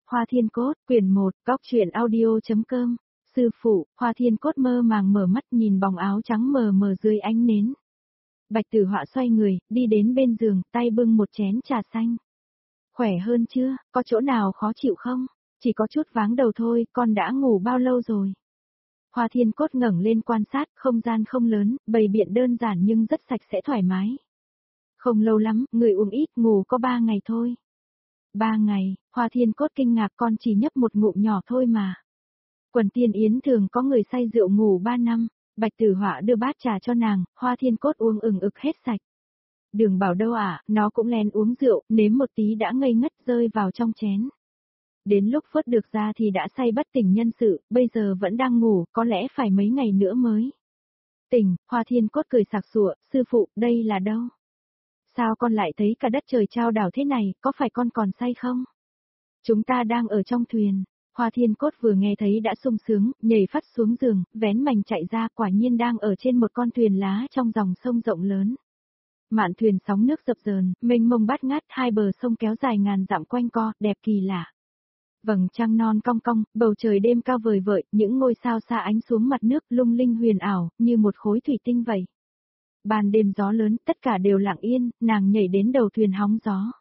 Hoa Thiên Cốt, quyển 1, Cóc truyện audio.com. Sư phụ, Hoa Thiên Cốt mơ màng mở mắt nhìn bóng áo trắng mờ mờ dưới ánh nến. Bạch Tử Họa xoay người, đi đến bên giường, tay bưng một chén trà xanh. Khỏe hơn chưa, có chỗ nào khó chịu không? Chỉ có chút váng đầu thôi, con đã ngủ bao lâu rồi? Hoa Thiên Cốt ngẩng lên quan sát, không gian không lớn, bày biện đơn giản nhưng rất sạch sẽ thoải mái. Không lâu lắm, người uống ít, ngủ có 3 ngày thôi. 3 ngày, Hoa Thiên Cốt kinh ngạc, con chỉ nhấp một ngụm nhỏ thôi mà. Quần Tiên Yến thường có người say rượu ngủ 3 năm, Bạch Tử Họa đưa bát trà cho nàng, Hoa Thiên Cốt uống ực hết sạch. Đừng bảo đâu ạ, nó cũng lén uống rượu, nếm một tí đã ngây ngất rơi vào trong chén. Đến lúc vớt được ra thì đã say bất tỉnh nhân sự, bây giờ vẫn đang ngủ, có lẽ phải mấy ngày nữa mới tỉnh. Hoa Thiên Cốt cười sặc sụa, sư phụ, đây là đâu? Sao con lại thấy cả đất trời trao đảo thế này, có phải con còn say không? Chúng ta đang ở trong thuyền. Hoa Thiên Cốt vừa nghe thấy đã sung sướng, nhảy phắt xuống giường, vén mành chạy ra, quả nhiên đang ở trên một con thuyền lá trong dòng sông rộng lớn. Mạn thuyền sóng nước dập dờn, mênh mông bát ngát, hai bờ sông kéo dài ngàn dặm quanh co, đẹp kỳ lạ. Vầng trăng non cong cong, bầu trời đêm cao vời vợi, những ngôi sao xa ánh xuống mặt nước lung linh huyền ảo, như một khối thủy tinh vậy. Ban đêm gió lớn, tất cả đều lặng yên, nàng nhảy đến đầu thuyền hóng gió.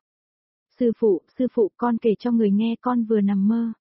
Sư phụ, con kể cho người nghe, con vừa nằm mơ.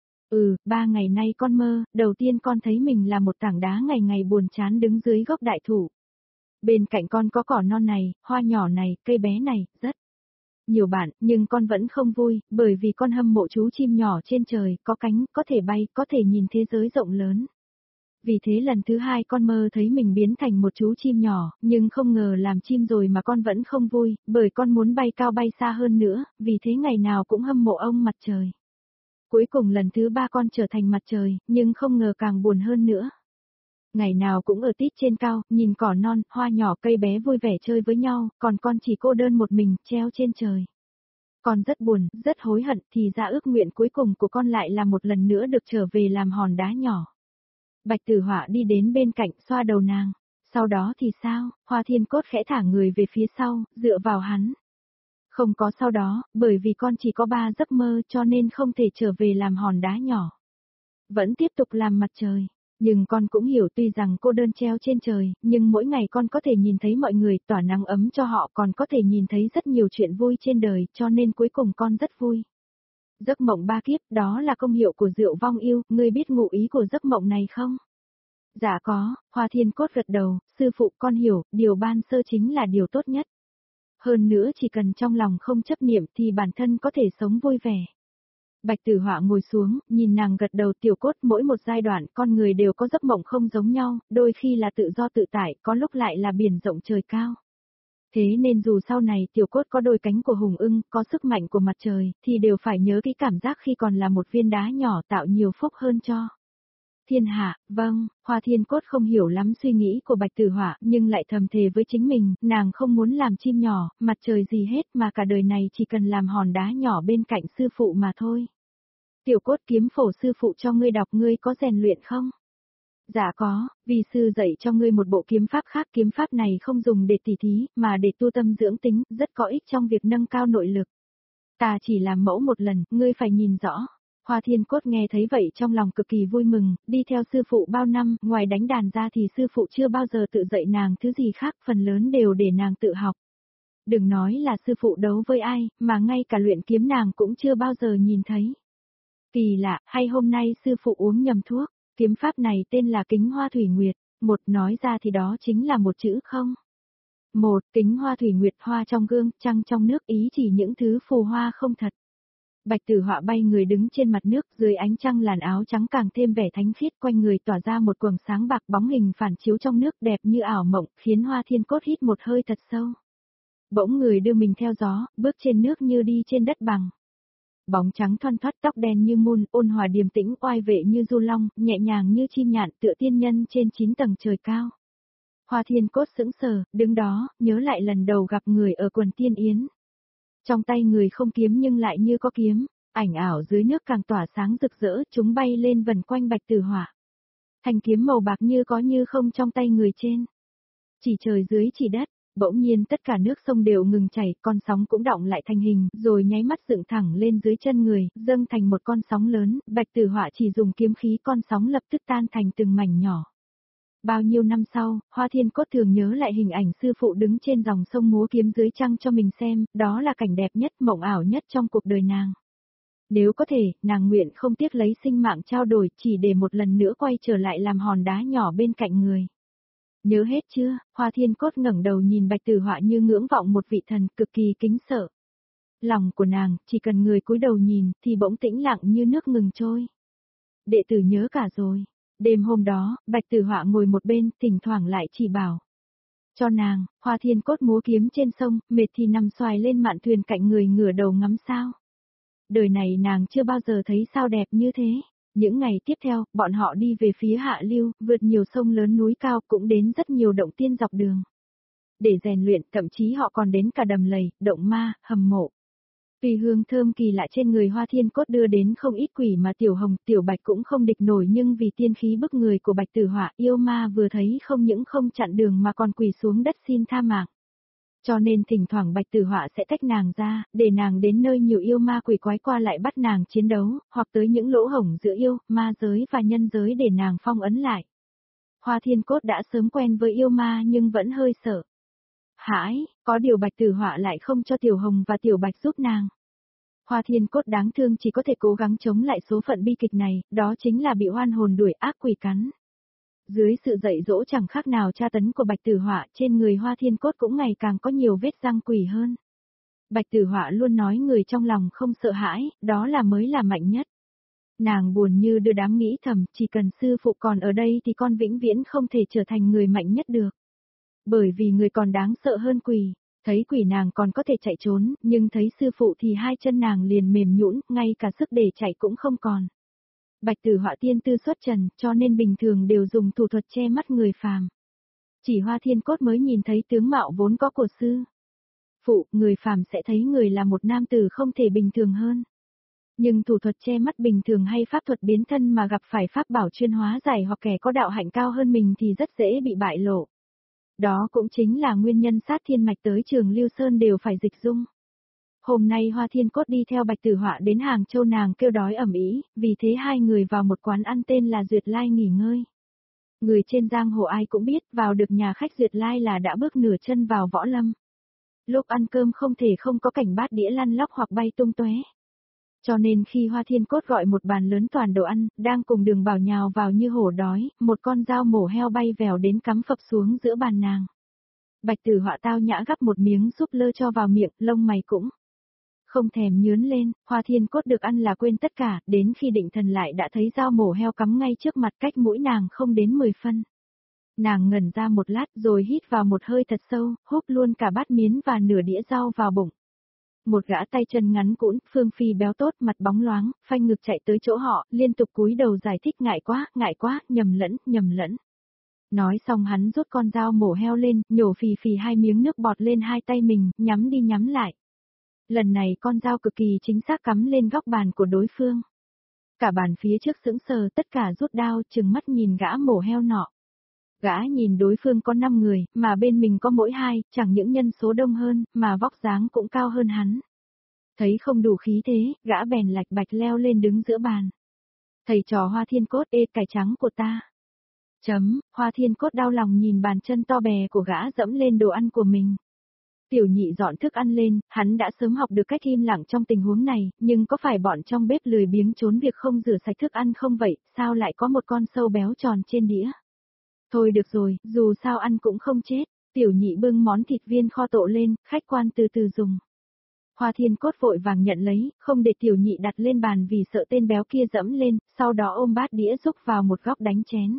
3 ngày nay con mơ, đầu tiên con thấy mình là một tảng đá ngày ngày buồn chán đứng dưới gốc đại thụ. Bên cạnh con có cỏ non này, hoa nhỏ này, cây bé này, rất nhiều bạn, nhưng con vẫn không vui, bởi vì con hâm mộ chú chim nhỏ trên trời, có cánh, có thể bay, có thể nhìn thế giới rộng lớn. Vì thế lần thứ 2 con mơ thấy mình biến thành một chú chim nhỏ, nhưng không ngờ làm chim rồi mà con vẫn không vui, bởi con muốn bay cao bay xa hơn nữa, vì thế ngày nào cũng hâm mộ ông mặt trời. Cuối cùng lần thứ 3 con trở thành mặt trời, nhưng không ngờ càng buồn hơn nữa. Ngày nào cũng ở tít trên cao, nhìn cỏ non, hoa nhỏ cây bé vui vẻ chơi với nhau, còn con chỉ cô đơn một mình, treo trên trời. Con rất buồn, rất hối hận, thì ra ước nguyện cuối cùng của con lại là một lần nữa được trở về làm hòn đá nhỏ. Bạch Tử Họa đi đến bên cạnh, xoa đầu nàng. Sau đó thì sao? Hoa Thiên Cốt khẽ thả người về phía sau, dựa vào hắn. Không có sau đó, bởi vì con chỉ có 3 giấc mơ cho nên không thể trở về làm hòn đá nhỏ. Vẫn tiếp tục làm mặt trời. Nhưng con cũng hiểu tuy rằng cô đơn treo trên trời, nhưng mỗi ngày con có thể nhìn thấy mọi người tỏa nắng ấm cho họ, còn có thể nhìn thấy rất nhiều chuyện vui trên đời, cho nên cuối cùng con rất vui. Giấc mộng 3 kiếp, đó là công hiệu của rượu vong yêu, ngươi biết ngụ ý của giấc mộng này không? Dạ có, Hoa Thiên Cốt gật đầu, sư phụ con hiểu, điều ban sơ chính là điều tốt nhất. Hơn nữa chỉ cần trong lòng không chấp niệm thì bản thân có thể sống vui vẻ. Bạch Tử Họa ngồi xuống, nhìn nàng gật đầu. Tiểu Cốt, mỗi một giai đoạn con người đều có giấc mộng không giống nhau, đôi khi là tự do tự tại, có lúc lại là biển rộng trời cao. Thế nên dù sau này Tiểu Cốt có đôi cánh của hùng ưng, có sức mạnh của mặt trời, thì đều phải nhớ cái cảm giác khi còn là một viên đá nhỏ tạo nhiều phúc hơn cho thiên hạ. Vâng, Hoa Thiên Cốt không hiểu lắm suy nghĩ của Bạch Tử Họa, nhưng lại thầm thề với chính mình, nàng không muốn làm chim nhỏ, mặt trời gì hết mà cả đời này chỉ cần làm hòn đá nhỏ bên cạnh sư phụ mà thôi. Tiểu Cốt, kiếm phổ sư phụ cho ngươi đọc, ngươi có rèn luyện không? Dạ có, vì sư dạy cho ngươi một bộ kiếm pháp khác, kiếm pháp này không dùng để tỉ thí, mà để tu tâm dưỡng tính, rất có ích trong việc nâng cao nội lực. Ta chỉ làm mẫu một lần, ngươi phải nhìn rõ. Hoa Thiên Cốt nghe thấy vậy trong lòng cực kỳ vui mừng, đi theo sư phụ bao năm, ngoài đánh đàn ra thì sư phụ chưa bao giờ tự dạy nàng thứ gì khác, phần lớn đều để nàng tự học. Đừng nói là sư phụ đấu với ai, mà ngay cả luyện kiếm nàng cũng chưa bao giờ nhìn thấy. Kỳ lạ, hay hôm nay sư phụ uống nhầm thuốc, kiếm pháp này tên là Kính Hoa Thủy Nguyệt, một nói ra thì đó chính là một chữ không. Một, Kính Hoa Thủy Nguyệt, hoa trong gương, trăng trong nước, ý chỉ những thứ phù hoa không thật. Bạch Tử Họa bay người đứng trên mặt nước, dưới ánh trăng làn áo trắng càng thêm vẻ thánh khiết, quanh người tỏa ra một quầng sáng bạc, bóng hình phản chiếu trong nước đẹp như ảo mộng, khiến Hoa Thiên Cốt hít một hơi thật sâu. Bỗng người đưa mình theo gió, bước trên nước như đi trên đất bằng. Bóng trắng thoăn thoắt, tóc đen như mun, ôn hòa điềm tĩnh, oai vệ như du long, nhẹ nhàng như chim nhạn, tựa tiên nhân trên 9 tầng trời cao. Hoa Thiên Cốt sững sờ, đứng đó, nhớ lại lần đầu gặp người ở quần Tiên Yến. Trong tay người không kiếm nhưng lại như có kiếm, ảnh ảo dưới nước càng tỏa sáng rực rỡ, chúng bay lên vần quanh Bạch Tử Họa. Thanh kiếm màu bạc như có như không trong tay người trên. Chỉ trời dưới chỉ đất, Bỗng nhiên tất cả nước sông đều ngừng chảy, con sóng cũng đọng lại thành hình, rồi nháy mắt dựng thẳng lên dưới chân người, dâng thành một con sóng lớn, Bạch Tử Họa chỉ dùng kiếm khí con sóng lập tức tan thành từng mảnh nhỏ. Bao nhiêu năm sau, Hoa Thiên Cốt thường nhớ lại hình ảnh sư phụ đứng trên dòng sông múa kiếm dưới trăng cho mình xem, đó là cảnh đẹp nhất, mộng ảo nhất trong cuộc đời nàng. Nếu có thể, nàng nguyện không tiếc lấy sinh mạng trao đổi chỉ để một lần nữa quay trở lại làm hòn đá nhỏ bên cạnh người. Nhớ hết chưa? Hoa Thiên Cốt ngẩng đầu nhìn Bạch Tử Họa như ngưỡng vọng một vị thần, cực kỳ kính sợ. Lòng của nàng, chỉ cần người cúi đầu nhìn, thì bỗng tĩnh lặng như nước ngừng trôi. Đệ tử nhớ cả rồi. Đêm hôm đó, Bạch Tử Họa ngồi một bên, thỉnh thoảng lại chỉ bảo. Cho nàng, Hoa Thiên Cốt múa kiếm trên sông, mệt thì nằm xoài lên mạn thuyền cạnh người ngửa đầu ngắm sao. Đời này nàng chưa bao giờ thấy sao đẹp như thế. Những ngày tiếp theo, bọn họ đi về phía hạ lưu, vượt nhiều sông lớn núi cao, cũng đến rất nhiều động tiên dọc đường. Để rèn luyện, thậm chí họ còn đến cả đầm lầy, động ma, hầm mộ. Vì hương thơm kỳ lạ trên người Hoa Thiên Cốt đưa đến không ít quỷ mà Tiểu Hồng, Tiểu Bạch cũng không địch nổi, nhưng vì tiên khí bức người của Bạch Tử Họa, yêu ma vừa thấy không những không chặn đường mà còn quỳ xuống đất xin tha mạng. Cho nên thỉnh thoảng Bạch Tử Họa sẽ tách nàng ra, để nàng đến nơi nhiều yêu ma quỷ quái qua lại bắt nàng chiến đấu, hoặc tới những lỗ hổng giữa yêu, ma giới và nhân giới để nàng phong ấn lại. Hoa Thiên Cốt đã sớm quen với yêu ma nhưng vẫn hơi sợ. Hãi, có điều Bạch Tử Họa lại không cho Tiểu Hồng và Tiểu Bạch giúp nàng. Hoa Thiên Cốt đáng thương chỉ có thể cố gắng chống lại số phận bi kịch này, đó chính là bị oan hồn đuổi ác quỷ cắn. Dưới sự dạy dỗ chẳng khác nào tra tấn của Bạch Tử Họa, trên người Hoa Thiên Cốt cũng ngày càng có nhiều vết răng quỷ hơn. Bạch Tử Họa luôn nói người trong lòng không sợ hãi, đó là mới là mạnh nhất. Nàng buồn như đưa đám nghĩ thầm, chỉ cần sư phụ còn ở đây thì con vĩnh viễn không thể trở thành người mạnh nhất được. Bởi vì người còn đáng sợ hơn quỷ. Thấy quỷ nàng còn có thể chạy trốn, nhưng thấy sư phụ thì hai chân nàng liền mềm nhũn, ngay cả sức để chạy cũng không còn. Bạch Tử Họa tiên tư xuất trần, cho nên bình thường đều dùng thủ thuật che mắt người phàm. Chỉ Hoa Thiên Cốt mới nhìn thấy tướng mạo vốn có của sư phụ, người phàm sẽ thấy người là một nam tử không thể bình thường hơn. Nhưng thủ thuật che mắt bình thường hay pháp thuật biến thân mà gặp phải pháp bảo chuyên hóa giải hoặc kẻ có đạo hạnh cao hơn mình thì rất dễ bị bại lộ. Đó cũng chính là nguyên nhân Sát Thiên Mạch tới Trường Lưu Sơn đều phải dịch dung. Hôm nay Hoa Thiên Cốt đi theo Bạch Tử Họa đến Hàng Châu, nàng kêu đói ầm ĩ, vì thế hai người vào một quán ăn tên là Duyệt Lai nghỉ ngơi. Người trên giang hồ ai cũng biết, vào được nhà khách Duyệt Lai là đã bước nửa chân vào võ lâm. Lúc ăn cơm không thể không có cảnh bát đĩa lăn lóc hoặc bay tung tóe. Cho nên khi Hoa Thiên Cốt gọi một bàn lớn toàn đồ ăn, đang cùng Đường Bảo nhào vào như hổ đói, một con dao mổ heo bay vèo đến cắm phập xuống giữa bàn nàng. Bạch Tử Họa tao nhã gắp một miếng súp lơ cho vào miệng, lông mày cũng không thèm nhướn lên. Hoa Thiên Cốt được ăn là quên tất cả, đến khi định thần lại đã thấy dao mổ heo cắm ngay trước mặt, cách mũi nàng không đến 10 phân. Nàng ngẩn ra một lát rồi hít vào một hơi thật sâu, húp luôn cả bát miến và nửa đĩa rau vào bụng. Một gã tay chân ngắn cũn, phương phi béo tốt, mặt bóng loáng, phanh ngực chạy tới chỗ họ, liên tục cúi đầu giải thích ngại quá, nhầm lẫn. Nói xong hắn rút con dao mổ heo lên, nhổ phì phì hai miếng nước bọt lên hai tay mình, nhắm đi nhắm lại. Lần này con dao cực kỳ chính xác cắm lên góc bàn của đối phương. Cả bàn phía trước sững sờ, tất cả rút đao, trừng mắt nhìn gã mổ heo nọ. Gã nhìn đối phương có 5 người, mà bên mình có mỗi 2, chẳng những nhân số đông hơn, mà vóc dáng cũng cao hơn hắn. Thấy không đủ khí thế, gã bèn lạch bạch leo lên đứng giữa bàn. Thầy trò Hoa Thiên Cốt, ê cải trắng của ta. Hoa Thiên Cốt đau lòng nhìn bàn chân to bè của gã dẫm lên đồ ăn của mình. Tiểu Nhị dọn thức ăn lên, hắn đã sớm học được cách im lặng trong tình huống này, nhưng có phải bọn trong bếp lười biếng trốn việc không rửa sạch thức ăn không vậy, sao lại có một con sâu béo tròn trên đĩa? Thôi được rồi, dù sao ăn cũng không chết. Tiểu Nhị bưng món thịt viên kho tộ lên, khách quan từ từ dùng. Hoa Thiên Cốt vội vàng nhận lấy, không để Tiểu Nhị đặt lên bàn vì sợ tên béo kia dẫm lên, sau đó ôm bát đĩa rúc vào một góc đánh chén.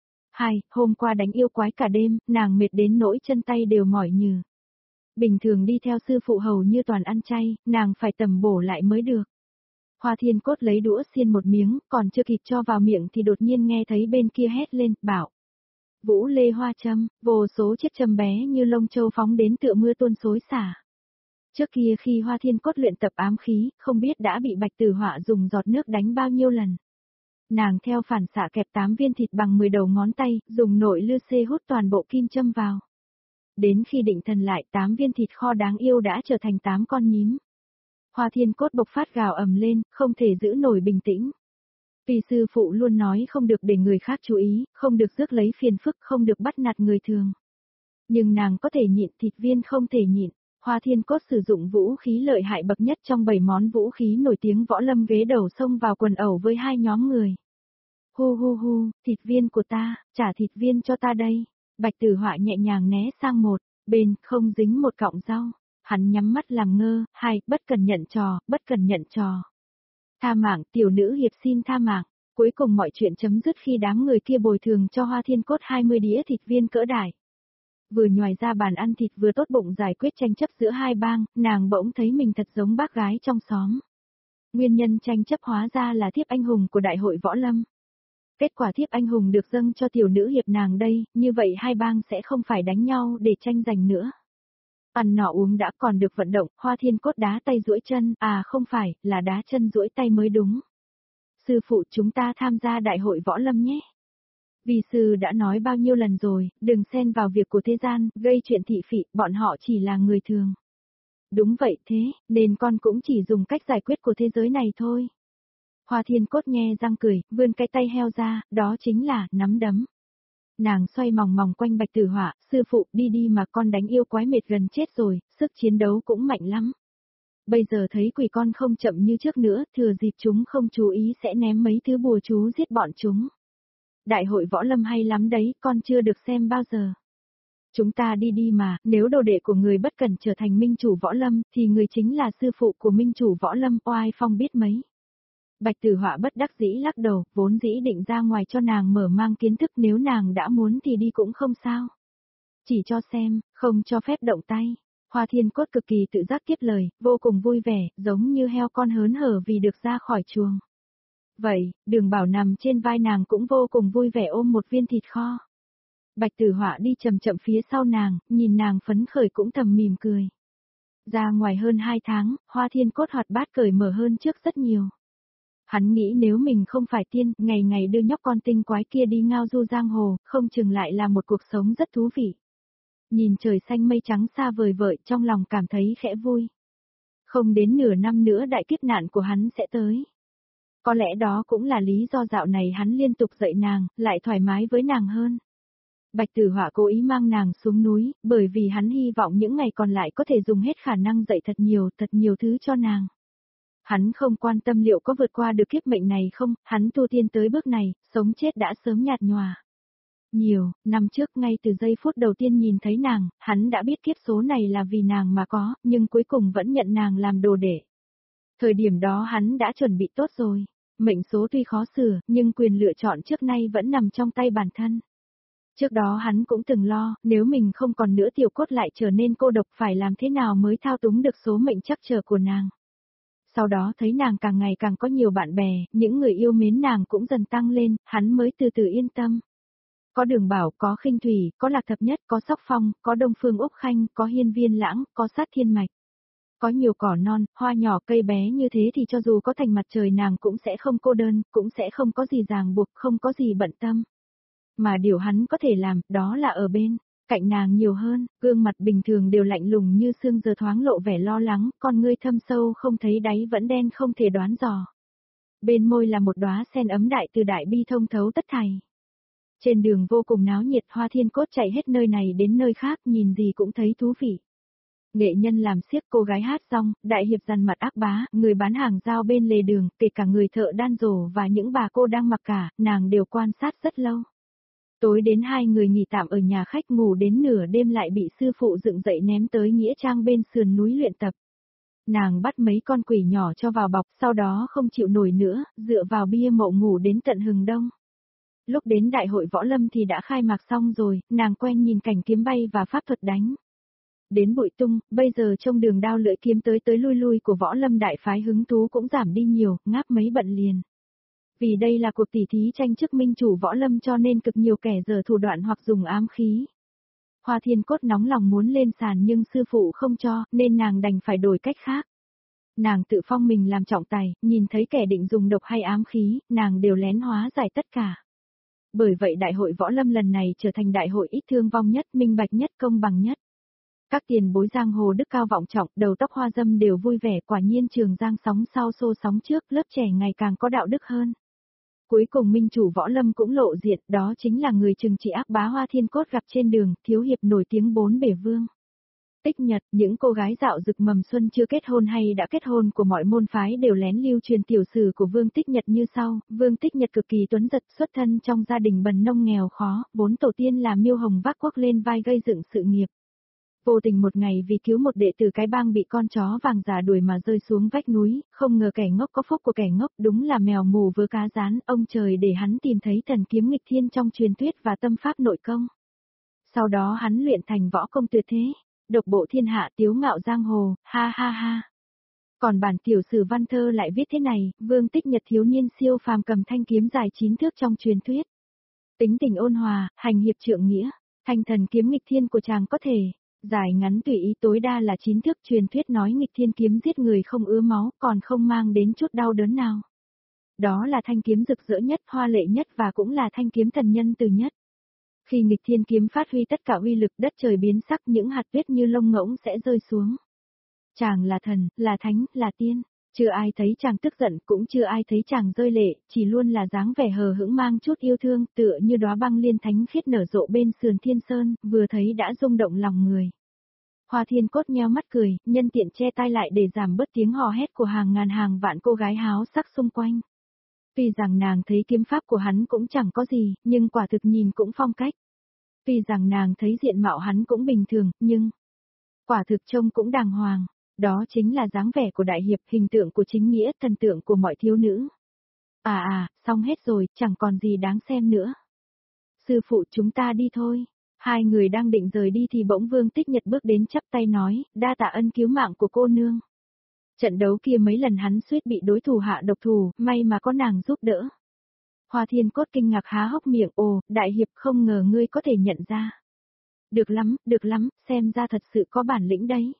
Hôm qua đánh yêu quái cả đêm, nàng mệt đến nỗi chân tay đều mỏi nhừ. Bình thường đi theo sư phụ hầu như toàn ăn chay, nàng phải tầm bổ lại mới được. Hoa Thiên Cốt lấy đũa xiên một miếng, còn chưa kịp cho vào miệng thì đột nhiên nghe thấy bên kia hét lên, bảo. Vũ lê hoa châm, vô số chiếc châm bé như lông châu phóng đến tựa mưa tuôn xối xả. Trước kia khi Hoa Thiên Cốt luyện tập ám khí, không biết đã bị Bạch Tử Họa dùng giọt nước đánh bao nhiêu lần. Nàng theo phản xạ kẹp 8 viên thịt bằng 10 đầu ngón tay, dùng nội lư xê hút toàn bộ kim châm vào. Đến khi định thần lại 8 viên thịt kho đáng yêu đã trở thành 8 con nhím. Hoa Thiên Cốt bộc phát gào ầm lên, không thể giữ nổi bình tĩnh. Vì sư phụ luôn nói không được để người khác chú ý, không được rước lấy phiền phức, không được bắt nạt người thường. Nhưng nàng có thể nhịn, Thịt Viên không thể nhịn. Hoa Thiên Cốt sử dụng vũ khí lợi hại bậc nhất trong 7 món vũ khí nổi tiếng võ lâm, ghế đầu xông vào quần ẩu với hai nhóm người. Hu hu hu, Thịt Viên của ta, trả thịt viên cho ta đây. Bạch Tử Họa nhẹ nhàng né sang một bên, không dính một cọng rau. Hắn nhắm mắt làm ngơ, bất cần nhận trò, bất cần nhận trò. Tha mạng, tiểu nữ hiệp xin tha mạng. Cuối cùng mọi chuyện chấm dứt khi đám người kia bồi thường cho Hoa Thiên Cốt 20 đĩa thịt viên cỡ đại. Vừa nhoài ra bàn ăn thịt vừa tốt bụng giải quyết tranh chấp giữa hai bang, nàng bỗng thấy mình thật giống bác gái trong xóm. Nguyên nhân tranh chấp hóa ra là thiếp anh hùng của đại hội võ lâm. Kết quả thiếp anh hùng được dâng cho tiểu nữ hiệp nàng đây, như vậy hai bang sẽ không phải đánh nhau để tranh giành nữa. Ăn nọ uống đã còn được vận động, Hoa Thiên Cốt đá tay duỗi chân, không phải, là đá chân duỗi tay mới đúng. Sư phụ, chúng ta tham gia đại hội võ lâm nhé. Vì sư đã nói bao nhiêu lần rồi, đừng xen vào việc của thế gian, gây chuyện thị phỉ, bọn họ chỉ là người thường. Đúng vậy thế, nên con cũng chỉ dùng cách giải quyết của thế giới này thôi. Hoa Thiên Cốt nhe răng cười, vươn cái tay heo ra, đó chính là nắm đấm. Nàng xoay mòng mòng quanh Bạch Tử Họa, sư phụ đi đi mà, con đánh yêu quái mệt gần chết rồi, sức chiến đấu cũng mạnh lắm. Bây giờ thấy quỷ con không chậm như trước nữa, thừa dịp chúng không chú ý sẽ ném mấy thứ bùa chú giết bọn chúng. Đại hội võ lâm hay lắm đấy, con chưa được xem bao giờ. Chúng ta đi đi mà, nếu đồ đệ của người bất cần trở thành minh chủ võ lâm, thì người chính là sư phụ của minh chủ võ lâm, oai phong biết mấy. Bạch Tử Họa bất đắc dĩ lắc đầu, vốn dĩ định ra ngoài cho nàng mở mang kiến thức, nếu nàng đã muốn thì đi cũng không sao. Chỉ cho xem, không cho phép động tay. Hoa Thiên Cốt cực kỳ tự giác tiếp lời, vô cùng vui vẻ, giống như heo con hớn hở vì được ra khỏi chuồng. Vậy, Đường Bảo nằm trên vai nàng cũng vô cùng vui vẻ ôm một viên thịt kho. Bạch Tử Họa đi chậm chậm phía sau nàng, nhìn nàng phấn khởi cũng thầm mỉm cười. Ra ngoài hơn 2 tháng, Hoa Thiên Cốt hoạt bát cởi mở hơn trước rất nhiều. Hắn nghĩ nếu mình không phải tiên, ngày ngày đưa nhóc con tinh quái kia đi ngao du giang hồ, không chừng lại là một cuộc sống rất thú vị. Nhìn trời xanh mây trắng xa vời vợi, trong lòng cảm thấy khẽ vui. Không đến nửa năm nữa đại kiếp nạn của hắn sẽ tới. Có lẽ đó cũng là lý do dạo này hắn liên tục dạy nàng, lại thoải mái với nàng hơn. Bạch Tử Họa cố ý mang nàng xuống núi, bởi vì hắn hy vọng những ngày còn lại có thể dùng hết khả năng dạy thật nhiều thứ cho nàng. Hắn không quan tâm liệu có vượt qua được kiếp mệnh này không, hắn tu tiên tới bước này, sống chết đã sớm nhạt nhòa. Nhiều năm trước ngay từ giây phút đầu tiên nhìn thấy nàng, hắn đã biết kiếp số này là vì nàng mà có, nhưng cuối cùng vẫn nhận nàng làm đồ đệ. Thời điểm đó hắn đã chuẩn bị tốt rồi, mệnh số tuy khó sửa, nhưng quyền lựa chọn trước nay vẫn nằm trong tay bản thân. Trước đó hắn cũng từng lo, nếu mình không còn nữa tiểu cốt lại trở nên cô độc, phải làm thế nào mới thao túng được số mệnh chắc chờ của nàng. Sau đó thấy nàng càng ngày càng có nhiều bạn bè, những người yêu mến nàng cũng dần tăng lên, hắn mới từ từ yên tâm. Có Đường Bảo, có Khinh Thủy, có Lạc Thập Nhất, có Sóc Phong, có Đông Phương Úc Khanh, có Hiên Viên Lãng, có Sát Thiên Mạch. Có nhiều cỏ non, hoa nhỏ cây bé như thế thì cho dù có thành mặt trời nàng cũng sẽ không cô đơn, cũng sẽ không có gì ràng buộc, không có gì bận tâm. Mà điều hắn có thể làm, đó là ở bên cạnh nàng nhiều hơn, gương mặt bình thường đều lạnh lùng như xương giờ thoáng lộ vẻ lo lắng, con ngươi thâm sâu không thấy đáy vẫn đen không thể đoán dò. Bên môi là một đóa sen ấm đại từ đại bi thông thấu tất thảy. Trên đường vô cùng náo nhiệt, Hoa Thiên Cốt chạy hết nơi này đến nơi khác, nhìn gì cũng thấy thú vị. Nghệ nhân làm xiếc, cô gái hát rong, đại hiệp dằn mặt ác bá, người bán hàng rao bên lề đường, kể cả người thợ đan rổ và những bà cô đang mặc cả, nàng đều quan sát rất lâu. Tối đến hai người nghỉ tạm ở nhà khách, ngủ đến nửa đêm lại bị sư phụ dựng dậy ném tới nghĩa trang bên sườn núi luyện tập. Nàng bắt mấy con quỷ nhỏ cho vào bọc, sau đó không chịu nổi nữa, dựa vào bia mộ ngủ đến tận hừng đông. Lúc đến đại hội võ lâm thì đã khai mạc xong rồi, nàng quen nhìn cảnh kiếm bay và pháp thuật đánh. Đến bụi tung, bây giờ trông đường đao lưỡi kiếm tới lui lui của võ lâm đại phái hứng thú cũng giảm đi nhiều, ngáp mấy bận liền. Vì đây là cuộc tỉ thí tranh chức minh chủ võ lâm cho nên cực nhiều kẻ giở thủ đoạn hoặc dùng ám khí. Hoa Thiên Cốt nóng lòng muốn lên sàn nhưng sư phụ không cho, nên nàng đành phải đổi cách khác. Nàng tự phong mình làm trọng tài, nhìn thấy kẻ định dùng độc hay ám khí, nàng đều lén hóa giải tất cả. Bởi vậy đại hội võ lâm lần này trở thành đại hội ít thương vong nhất, minh bạch nhất, công bằng nhất. Các tiền bối giang hồ đức cao vọng trọng, đầu tóc hoa dâm đều vui vẻ, quả nhiên trường giang sóng sau xô sóng trước, lớp trẻ ngày càng có đạo đức hơn. Cuối cùng minh chủ võ lâm cũng lộ diện, đó chính là người trừng trị ác bá Hoa Thiên Cốt gặp trên đường, thiếu hiệp nổi tiếng bốn bể vương. Tích Nhật, những cô gái dạo dực mầm xuân chưa kết hôn hay đã kết hôn của mọi môn phái đều lén lưu truyền tiểu sử của Vương Tích Nhật như sau. Vương Tích Nhật cực kỳ tuấn giật, xuất thân trong gia đình bần nông nghèo khó, vốn tổ tiên là Miêu Hồng vác quốc lên vai gây dựng sự nghiệp. Vô tình một ngày vì cứu một đệ tử cái bang bị con chó vàng già đuổi mà rơi xuống vách núi, không ngờ kẻ ngốc có phúc của kẻ ngốc, đúng là mèo mù vớ cá rán, ông trời để hắn tìm thấy thần kiếm nghịch thiên trong truyền thuyết và tâm pháp nội công. Sau đó hắn luyện thành võ công tuyệt thế, độc bộ thiên hạ, tiếu ngạo giang hồ, ha ha ha. Còn bản tiểu sử văn thơ lại viết thế này: Vương Tích Nhật thiếu niên siêu phàm cầm thanh kiếm dài 9 thước trong truyền thuyết. Tính tình ôn hòa, hành hiệp trượng nghĩa, thanh thần kiếm nghịch thiên của chàng có thể dài ngắn tùy ý, tối đa là 9 thước, truyền thuyết nói nghịch thiên kiếm giết người không ứa máu, còn không mang đến chút đau đớn nào. Đó là thanh kiếm rực rỡ nhất, hoa lệ nhất và cũng là thanh kiếm thần nhân từ nhất. Khi nghịch thiên kiếm phát huy tất cả uy lực, đất trời biến sắc, những hạt tuyết như lông ngỗng sẽ rơi xuống. Chàng là thần, là thánh, là tiên. Chưa ai thấy chàng tức giận, cũng chưa ai thấy chàng rơi lệ, chỉ luôn là dáng vẻ hờ hững mang chút yêu thương, tựa như đóa băng liên thánh khiết nở rộ bên sườn thiên sơn, vừa thấy đã rung động lòng người. Hoa Thiên Cốt nheo mắt cười, nhân tiện che tai lại để giảm bớt tiếng hò hét của hàng ngàn hàng vạn cô gái háo sắc xung quanh. Tuy rằng nàng thấy kiếm pháp của hắn cũng chẳng có gì, nhưng quả thực nhìn cũng phong cách. Tuy rằng nàng thấy diện mạo hắn cũng bình thường, nhưng quả thực trông cũng đàng hoàng. Đó chính là dáng vẻ của đại hiệp, hình tượng của chính nghĩa, thần tượng của mọi thiếu nữ. Xong hết rồi, chẳng còn gì đáng xem nữa. Sư phụ, chúng ta đi thôi. Hai người đang định rời đi thì bỗng Vương Tích Nhật bước đến chắp tay nói, đa tạ ân cứu mạng của cô nương. Trận đấu kia mấy lần hắn suýt bị đối thủ hạ độc thủ, may mà có nàng giúp đỡ. Hoa Thiên Cốt kinh ngạc há hốc miệng, ồ, đại hiệp, không ngờ ngươi có thể nhận ra. Được lắm, xem ra thật sự có bản lĩnh đấy.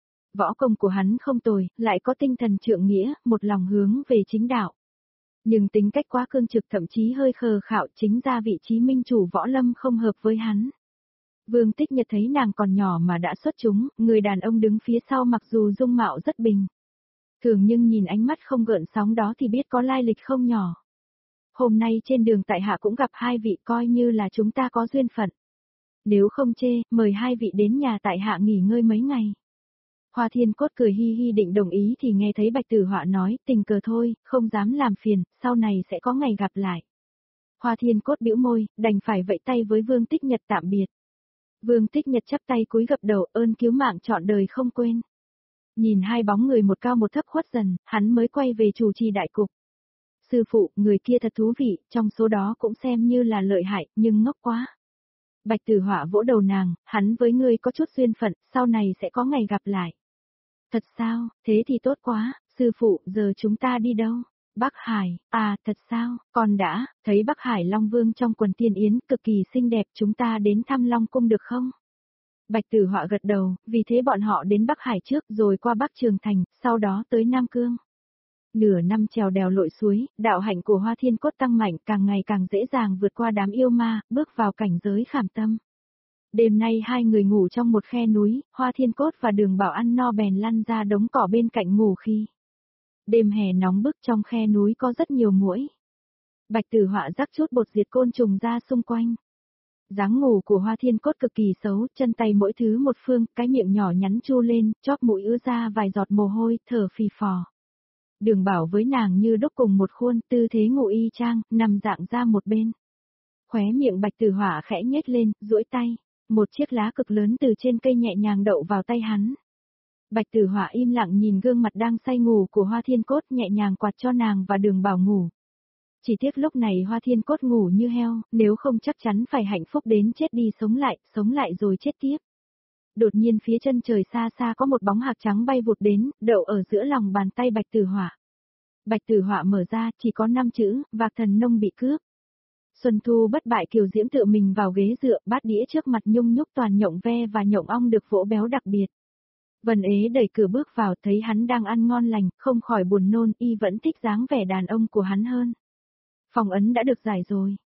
Võ công của hắn không tồi, lại có tinh thần trượng nghĩa, một lòng hướng về chính đạo. Nhưng tính cách quá cương trực, thậm chí hơi khờ khạo, chính ra vị trí minh chủ võ lâm không hợp với hắn. Vương Tích Nhật thấy nàng còn nhỏ mà đã xuất chúng, người đàn ông đứng phía sau mặc dù dung mạo rất bình thường nhưng nhìn ánh mắt không gợn sóng đó thì biết có lai lịch không nhỏ. Hôm nay trên đường tại hạ cũng gặp hai vị, coi như là chúng ta có duyên phận. Nếu không chê, mời hai vị đến nhà tại hạ nghỉ ngơi mấy ngày. Hoa Thiên Cốt cười hi hi định đồng ý thì nghe thấy Bạch Tử Họa nói, tình cờ thôi, không dám làm phiền, sau này sẽ có ngày gặp lại. Hoa Thiên Cốt bĩu môi, đành phải vẫy tay với Vương Tích Nhật tạm biệt. Vương Tích Nhật chắp tay cúi gập đầu, ơn cứu mạng trọn đời không quên. Nhìn hai bóng người một cao một thấp khuất dần, hắn mới quay về chủ trì đại cục. Sư phụ, người kia thật thú vị, trong số đó cũng xem như là lợi hại, nhưng ngốc quá. Bạch Tử Họa vỗ đầu nàng, hắn với ngươi có chút duyên phận, sau này sẽ có ngày gặp lại. Thật sao, thế thì tốt quá, sư phụ, giờ chúng ta đi đâu? Bắc Hải, thật sao, con đã, thấy Bắc Hải Long Vương trong quần tiên yến, cực kỳ xinh đẹp, chúng ta đến thăm Long Cung được không? Bạch Tử Họa gật đầu, vì thế bọn họ đến Bắc Hải trước rồi qua Bắc Trường Thành, sau đó tới Nam Cương. Nửa năm trèo đèo lội suối, đạo hạnh của Hoa Thiên Cốt tăng mạnh, càng ngày càng dễ dàng vượt qua đám yêu ma, bước vào cảnh giới khảm tâm. Đêm nay hai người ngủ trong một khe núi, Hoa Thiên Cốt và Đường Bảo ăn no bèn lăn ra đống cỏ bên cạnh ngủ khi. Đêm hè nóng bức, trong khe núi có rất nhiều muỗi. Bạch Tử Họa rắc chút bột diệt côn trùng ra xung quanh. Dáng ngủ của Hoa Thiên Cốt cực kỳ xấu, chân tay mỗi thứ một phương, cái miệng nhỏ nhắn chu lên, chóp mũi ứa ra vài giọt mồ hôi, thở phì phò. Đường Bảo với nàng như đúc cùng một khuôn, tư thế ngủ y chang, nằm dạng ra một bên. Khóe miệng Bạch Tử Họa khẽ nhếch lên, duỗi tay, một chiếc lá cực lớn từ trên cây nhẹ nhàng đậu vào tay hắn. Bạch Tử Họa im lặng nhìn gương mặt đang say ngủ của Hoa Thiên Cốt, nhẹ nhàng quạt cho nàng và Đường Bảo ngủ. Chỉ tiếc lúc này Hoa Thiên Cốt ngủ như heo, nếu không chắc chắn phải hạnh phúc đến chết đi sống lại rồi chết tiếp. Đột nhiên phía chân trời xa xa có một bóng hạc trắng bay vụt đến, đậu ở giữa lòng bàn tay Bạch Tử Họa. Bạch Tử Họa mở ra, chỉ có 5 chữ, Vạc Thần Nông bị cướp. Xuân Thu bất bại kiều diễm tựa mình vào ghế dựa, bát đĩa trước mặt nhung nhúc toàn nhộng ve và nhộng ong được vỗ béo đặc biệt. Vân Ế đẩy cửa bước vào, thấy hắn đang ăn ngon lành, không khỏi buồn nôn, y vẫn thích dáng vẻ đàn ông của hắn hơn. Phòng ấn đã được giải rồi.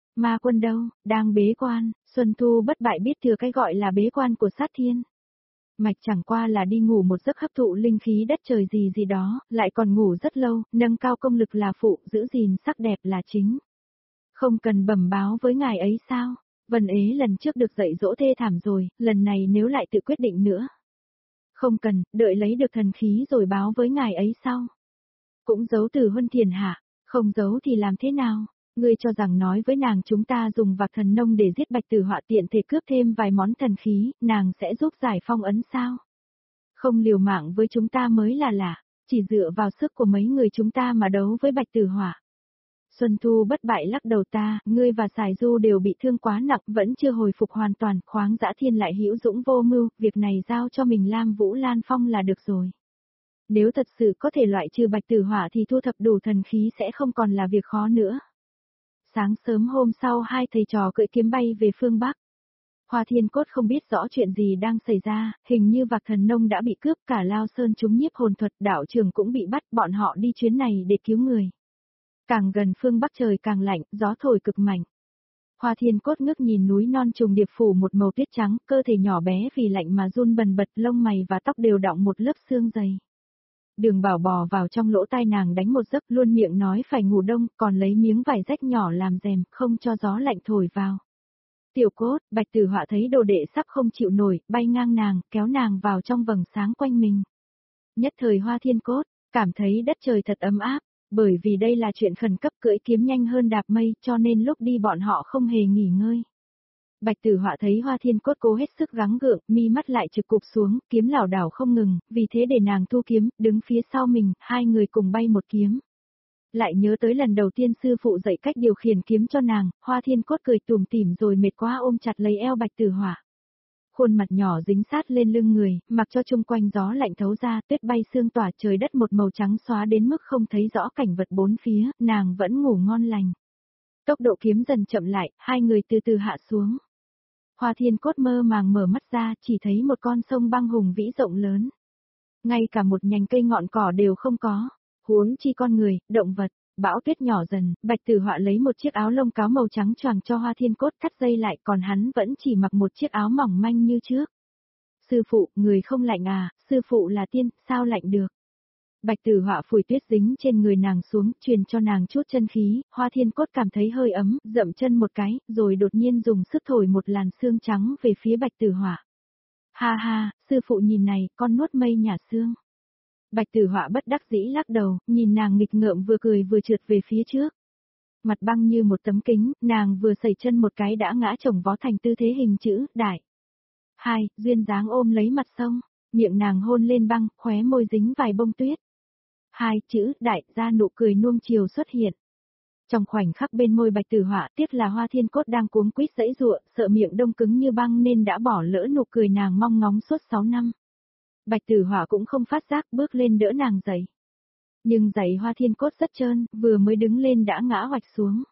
Ma quân đâu, đang bế quan, Xuân Thu bất bại biết thừa cái gọi là bế quan của sát thiên. Mạch chẳng qua là đi ngủ một giấc hấp thụ linh khí đất trời gì gì đó, lại còn ngủ rất lâu, nâng cao công lực là phụ, giữ gìn sắc đẹp là chính. Không cần bẩm báo với ngài ấy sao? Vân Ế lần trước được dạy dỗ thê thảm rồi, lần này nếu lại tự quyết định nữa. Không cần, đợi lấy được thần khí rồi báo với ngài ấy sau. Cũng giấu từ Huân Thiền hả? Không giấu thì làm thế nào? Ngươi cho rằng nói với nàng chúng ta dùng vạc thần nông để giết Bạch Tử Họa tiện thể cướp thêm vài món thần khí, nàng sẽ giúp giải phong ấn sao? Không liều mạng với chúng ta mới là lạ, chỉ dựa vào sức của mấy người chúng ta mà đấu với Bạch Tử Họa. Xuân Thu bất bại lắc đầu ta, ngươi và Sài Du đều bị thương quá nặng, vẫn chưa hồi phục hoàn toàn, Khoáng Dã Thiên lại hữu dũng vô mưu, việc này giao cho mình Lam Vũ Lan Phong là được rồi. Nếu thật sự có thể loại trừ Bạch Tử Họa thì thu thập đủ thần khí sẽ không còn là việc khó nữa. Sáng sớm hôm sau hai thầy trò cưỡi kiếm bay về phương Bắc. Hoa Thiên Cốt không biết rõ chuyện gì đang xảy ra, hình như vạc thần nông đã bị cướp, cả Lao Sơn chúng nhiếp hồn thuật, đạo trưởng cũng bị bắt, bọn họ đi chuyến này để cứu người. Càng gần phương Bắc trời càng lạnh, gió thổi cực mạnh. Hoa Thiên Cốt ngước nhìn núi non trùng điệp phủ một màu tuyết trắng, cơ thể nhỏ bé vì lạnh mà run bần bật, lông mày và tóc đều đọng một lớp xương dày. Đường Bảo bò vào trong lỗ tai nàng đánh một giấc, luôn miệng nói phải ngủ đông, còn lấy miếng vải rách nhỏ làm rèm, không cho gió lạnh thổi vào. Tiểu Cốt, Bạch Tử Họa thấy đồ đệ sắp không chịu nổi, bay ngang nàng, kéo nàng vào trong vầng sáng quanh mình. Nhất thời Hoa Thiên Cốt, cảm thấy đất trời thật ấm áp, bởi vì đây là chuyện khẩn cấp, cưỡi kiếm nhanh hơn đạp mây, cho nên lúc đi bọn họ không hề nghỉ ngơi. Bạch Tử Họa thấy Hoa Thiên Cốt cố hết sức gắng gượng, mi mắt lại trực cụp xuống, kiếm lảo đảo không ngừng, vì thế để nàng thu kiếm, đứng phía sau mình, hai người cùng bay một kiếm. Lại nhớ tới lần đầu tiên sư phụ dạy cách điều khiển kiếm cho nàng, Hoa Thiên Cốt cười tủm tỉm rồi mệt quá ôm chặt lấy eo Bạch Tử Họa. Khuôn mặt nhỏ dính sát lên lưng người, mặc cho chung quanh gió lạnh thấu ra, tuyết bay sương tỏa, trời đất một màu trắng xóa đến mức không thấy rõ cảnh vật bốn phía, nàng vẫn ngủ ngon lành. Tốc độ kiếm dần chậm lại, hai người từ từ hạ xuống. Hoa Thiên Cốt mơ màng mở mắt ra, chỉ thấy một con sông băng hùng vĩ rộng lớn. Ngay cả một nhành cây ngọn cỏ đều không có, huống chi con người, động vật. Bão tuyết nhỏ dần, Bạch Tử Họa lấy một chiếc áo lông cáo màu trắng choàng cho Hoa Thiên Cốt, thắt dây lại, còn hắn vẫn chỉ mặc một chiếc áo mỏng manh như trước. Sư phụ, người không lạnh à, sư phụ là tiên, sao lạnh được? Bạch Tử Họa phủi tuyết dính trên người nàng xuống, truyền cho nàng chút chân khí, Hoa Thiên Cốt cảm thấy hơi ấm, dậm chân một cái, rồi đột nhiên dùng sức thổi một làn sương trắng về phía Bạch Tử Họa. Ha ha, sư phụ nhìn này, con nuốt mây nhả sương. Bạch Tử Họa bất đắc dĩ lắc đầu, nhìn nàng nghịch ngợm vừa cười vừa trượt về phía trước. Mặt băng như một tấm kính, nàng vừa sẩy chân một cái đã ngã chồng vó thành tư thế hình chữ đại. Hai, duyên dáng ôm lấy mặt sông, miệng nàng hôn lên băng, khóe môi dính vài bông tuyết. Hai chữ đại ra nụ cười nuông chiều xuất hiện. Trong khoảnh khắc bên môi Bạch Tử Họa, tiếc là Hoa Thiên Cốt đang cuống quýt giãy giụa, sợ miệng đông cứng như băng nên đã bỏ lỡ nụ cười nàng mong ngóng suốt 6 năm. Bạch Tử Họa cũng không phát giác, bước lên đỡ nàng dậy. Nhưng giày Hoa Thiên Cốt rất trơn, vừa mới đứng lên đã ngã hoạch xuống.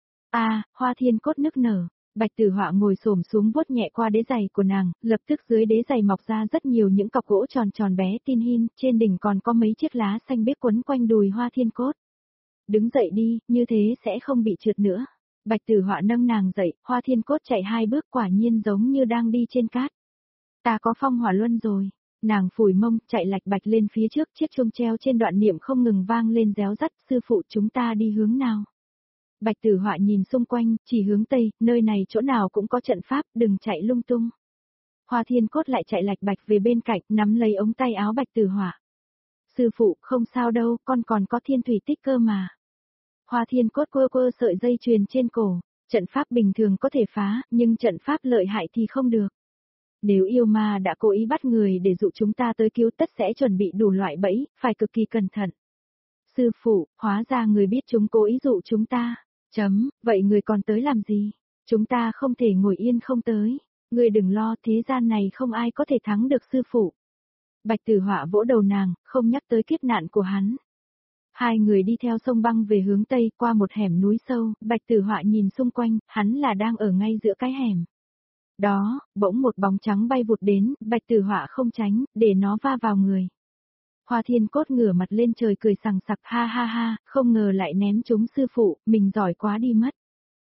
Hoa Thiên Cốt nức nở. Bạch Tử Họa ngồi xổm xuống vuốt nhẹ qua đế giày của nàng, lập tức dưới đế giày mọc ra rất nhiều những cọc gỗ tròn tròn bé tin hin, trên đỉnh còn có mấy chiếc lá xanh biếc quấn quanh đùi Hoa Thiên Cốt. Đứng dậy đi, như thế sẽ không bị trượt nữa. Bạch Tử Họa nâng nàng dậy, Hoa Thiên Cốt chạy 2 bước quả nhiên giống như đang đi trên cát. Ta có phong hỏa luân rồi. Nàng phủi mông, chạy lạch bạch lên phía trước, chiếc chuông treo trên đoạn niệm không ngừng vang lên réo rắt, sư phụ chúng ta đi hướng nào. Bạch Tử Họa nhìn xung quanh, chỉ hướng tây, nơi này chỗ nào cũng có trận pháp, đừng chạy lung tung. Hoa Thiên Cốt lại chạy lạch bạch về bên cạnh, nắm lấy ống tay áo Bạch Tử Họa. Sư phụ, không sao đâu, con còn có thiên thủy tích cơ mà. Hoa Thiên Cốt quơ quơ sợi dây chuyền trên cổ, trận pháp bình thường có thể phá, nhưng trận pháp lợi hại thì không được. Nếu yêu ma đã cố ý bắt người để dụ chúng ta tới cứu tất sẽ chuẩn bị đủ loại bẫy, phải cực kỳ cẩn thận. Sư phụ, hóa ra người biết chúng cố ý dụ chúng ta. Vậy người còn tới làm gì? Chúng ta không thể ngồi yên không tới. Người đừng lo, thế gian này không ai có thể thắng được sư phụ. Bạch Tử Họa vỗ đầu nàng, không nhắc tới kiếp nạn của hắn. Hai người đi theo sông băng về hướng tây, qua một hẻm núi sâu, Bạch Tử Họa nhìn xung quanh, hắn là đang ở ngay giữa cái hẻm. Đó, bỗng một bóng trắng bay vụt đến, Bạch Tử Họa không tránh, để nó va vào người. Hoa Thiên Cốt ngửa mặt lên trời cười sằng sặc ha ha ha, không ngờ lại ném trúng sư phụ, mình giỏi quá đi mất.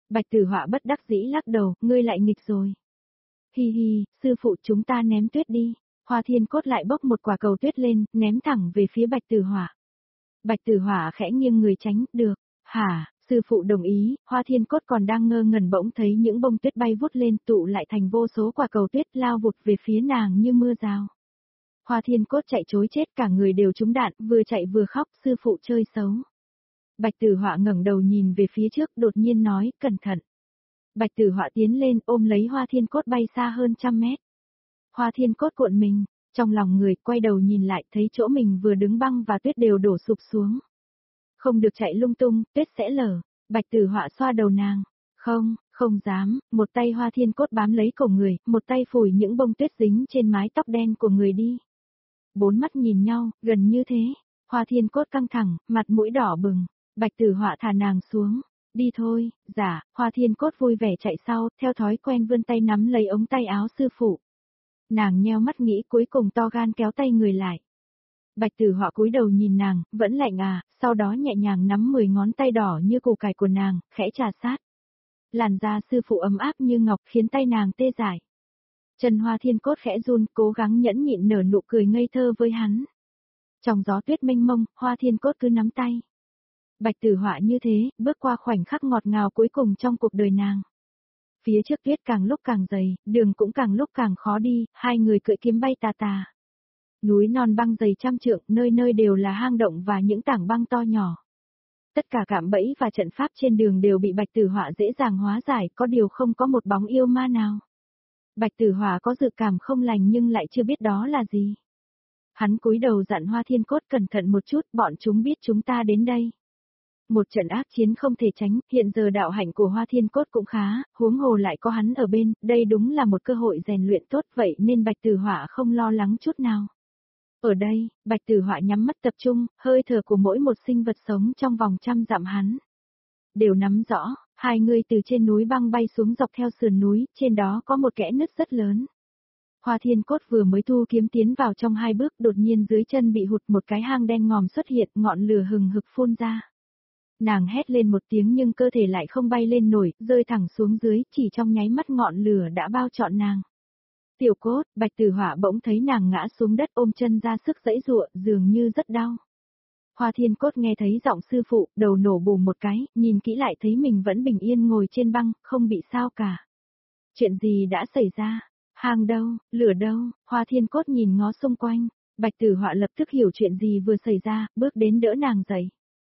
Bạch Tử Họa bất đắc dĩ lắc đầu, ngươi lại nghịch rồi. Hi hi, sư phụ chúng ta ném tuyết đi. Hoa Thiên Cốt lại bốc một quả cầu tuyết lên, ném thẳng về phía Bạch Tử Họa. Bạch Tử Họa khẽ nghiêng người tránh, được, hả, sư phụ đồng ý, Hoa Thiên Cốt còn đang ngơ ngẩn bỗng thấy những bông tuyết bay vút lên tụ lại thành vô số quả cầu tuyết lao vụt về phía nàng như mưa rào. Hoa Thiên Cốt chạy trối chết cả người đều trúng đạn, vừa chạy vừa khóc, sư phụ chơi xấu. Bạch Tử Họa ngẩng đầu nhìn về phía trước đột nhiên nói, cẩn thận. Bạch Tử Họa tiến lên ôm lấy Hoa Thiên Cốt bay xa hơn 100 mét. Hoa Thiên Cốt cuộn mình, trong lòng người quay đầu nhìn lại thấy chỗ mình vừa đứng băng và tuyết đều đổ sụp xuống. Không được chạy lung tung, tuyết sẽ lở. Bạch Tử Họa xoa đầu nàng. Không, không dám, một tay Hoa Thiên Cốt bám lấy cổ người, một tay phủi những bông tuyết dính trên mái tóc đen của người đi. Bốn mắt nhìn nhau, gần như thế. Hoa Thiên Cốt căng thẳng, mặt mũi đỏ bừng. Bạch Tử Họa thả nàng xuống. Đi thôi, dạ, Hoa Thiên Cốt vui vẻ chạy sau, theo thói quen vươn tay nắm lấy ống tay áo sư phụ. Nàng nheo mắt nghĩ cuối cùng to gan kéo tay người lại. Bạch Tử Họa cúi đầu nhìn nàng, vẫn lạnh à, sau đó nhẹ nhàng nắm 10 ngón tay đỏ như củ cải của nàng, khẽ trà sát. Làn da sư phụ ấm áp như ngọc khiến tay nàng tê dại. Chân Hoa Thiên Cốt khẽ run, cố gắng nhẫn nhịn nở nụ cười ngây thơ với hắn. Trong gió tuyết mênh mông, Hoa Thiên Cốt cứ nắm tay. Bạch Tử Họa như thế, bước qua khoảnh khắc ngọt ngào cuối cùng trong cuộc đời nàng. Phía trước tuyết càng lúc càng dày, đường cũng càng lúc càng khó đi, hai người cưỡi kiếm bay tà tà. Núi non băng dày 100 trượng, nơi nơi đều là hang động và những tảng băng to nhỏ. Tất cả cạm bẫy và trận pháp trên đường đều bị Bạch Tử Họa dễ dàng hóa giải, có điều không có một bóng yêu ma nào. Bạch Tử Họa có dự cảm không lành nhưng lại chưa biết đó là gì. Hắn cúi đầu dặn Hoa Thiên Cốt cẩn thận một chút, bọn chúng biết chúng ta đến đây. Một trận ác chiến không thể tránh, hiện giờ đạo hạnh của Hoa Thiên Cốt cũng khá, huống hồ lại có hắn ở bên, đây đúng là một cơ hội rèn luyện tốt vậy nên Bạch Tử Họa không lo lắng chút nào. Ở đây, Bạch Tử Họa nhắm mắt tập trung, hơi thở của mỗi một sinh vật sống trong vòng 100 dặm hắn. Đều nắm rõ, hai người từ trên núi băng bay xuống dọc theo sườn núi, trên đó có một kẽ nứt rất lớn. Hoa Thiên Cốt vừa mới thu kiếm tiến vào trong 2 bước đột nhiên dưới chân bị hụt một cái hang đen ngòm xuất hiện, ngọn lửa hừng hực phun ra. Nàng hét lên một tiếng nhưng cơ thể lại không bay lên nổi, rơi thẳng xuống dưới, chỉ trong nháy mắt ngọn lửa đã bao trọn nàng. Tiểu Cốt, Bạch Tử Họa bỗng thấy nàng ngã xuống đất ôm chân ra sức giãy giụa, dường như rất đau. Hoa Thiên Cốt nghe thấy giọng sư phụ, đầu nổ bùm một cái, nhìn kỹ lại thấy mình vẫn bình yên ngồi trên băng, không bị sao cả. Chuyện gì đã xảy ra? Hang đâu, lửa đâu? Hoa Thiên Cốt nhìn ngó xung quanh, Bạch Tử Họa lập tức hiểu chuyện gì vừa xảy ra, bước đến đỡ nàng dậy.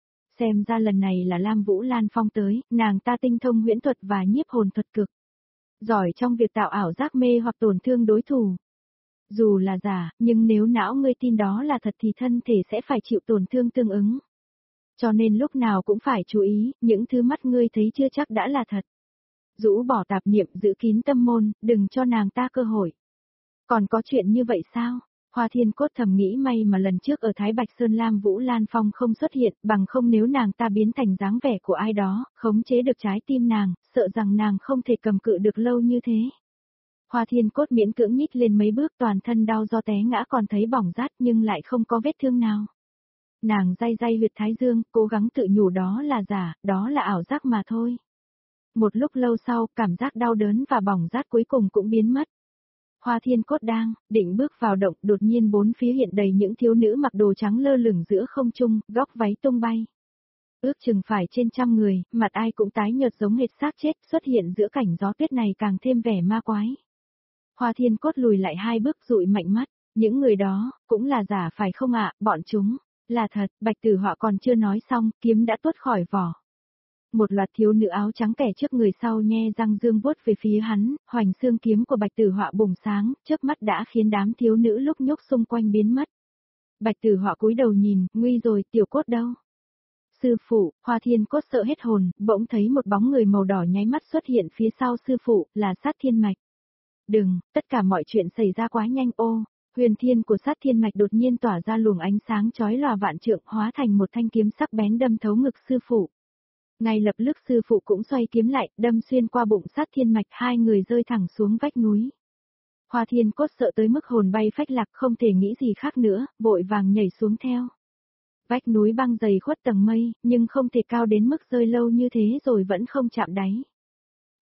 Xem ra lần này là Lam Vũ Lan Phong tới, nàng ta tinh thông huyễn thuật và nhiếp hồn thuật cực. Giỏi trong việc tạo ảo giác mê hoặc tổn thương đối thủ. Dù là giả, nhưng nếu não ngươi tin đó là thật thì thân thể sẽ phải chịu tổn thương tương ứng. Cho nên lúc nào cũng phải chú ý, những thứ mắt ngươi thấy chưa chắc đã là thật. Rũ bỏ tạp niệm giữ kín tâm môn, đừng cho nàng ta cơ hội. Còn có chuyện như vậy sao? Hoa Thiên Cốt thầm nghĩ may mà lần trước ở Thái Bạch Sơn Lam Vũ Lan Phong không xuất hiện, bằng không nếu nàng ta biến thành dáng vẻ của ai đó, khống chế được trái tim nàng, sợ rằng nàng không thể cầm cự được lâu như thế. Hoa Thiên Cốt miễn cưỡng nhích lên mấy bước toàn thân đau do té ngã còn thấy bỏng rát nhưng lại không có vết thương nào. Nàng day day huyệt thái dương, cố gắng tự nhủ đó là giả, đó là ảo giác mà thôi. Một lúc lâu sau, cảm giác đau đớn và bỏng rát cuối cùng cũng biến mất. Hoa Thiên Cốt đang định bước vào động, đột nhiên bốn phía hiện đầy những thiếu nữ mặc đồ trắng lơ lửng giữa không trung, góc váy tung bay. Ước chừng phải trên 100 người, mặt ai cũng tái nhợt giống hệt xác chết, xuất hiện giữa cảnh gió tuyết này càng thêm vẻ ma quái. Hoa Thiên Cốt lùi lại 2 bước dụi mạnh mắt, những người đó, cũng là giả phải không ạ, bọn chúng, là thật, Bạch Tử Họa còn chưa nói xong, kiếm đã tuốt khỏi vỏ. Một loạt thiếu nữ áo trắng kẻ trước người sau nhe răng dương vuốt về phía hắn, hoành xương kiếm của Bạch Tử Họa bùng sáng, chớp mắt đã khiến đám thiếu nữ lúc nhúc xung quanh biến mất. Bạch Tử Họa cúi đầu nhìn, nguy rồi, Tiểu Cốt đâu? Sư phụ, Hoa Thiên Cốt sợ hết hồn, bỗng thấy một bóng người màu đỏ nháy mắt xuất hiện phía sau sư phụ, là Sát Thiên Mạch. Đừng, tất cả mọi chuyện xảy ra quá nhanh ô. Huyền thiên của Sát Thiên Mạch đột nhiên tỏa ra luồng ánh sáng chói lòa vạn trượng, hóa thành một thanh kiếm sắc bén đâm thấu ngực sư phụ. Ngay lập tức sư phụ cũng xoay kiếm lại, đâm xuyên qua bụng Sát Thiên Mạch, hai người rơi thẳng xuống vách núi. Hoa Thiên Cốt sợ tới mức hồn bay phách lạc, không thể nghĩ gì khác nữa, vội vàng nhảy xuống theo. Vách núi băng dày khuất tầng mây, nhưng không thể cao đến mức rơi lâu như thế rồi vẫn không chạm đáy.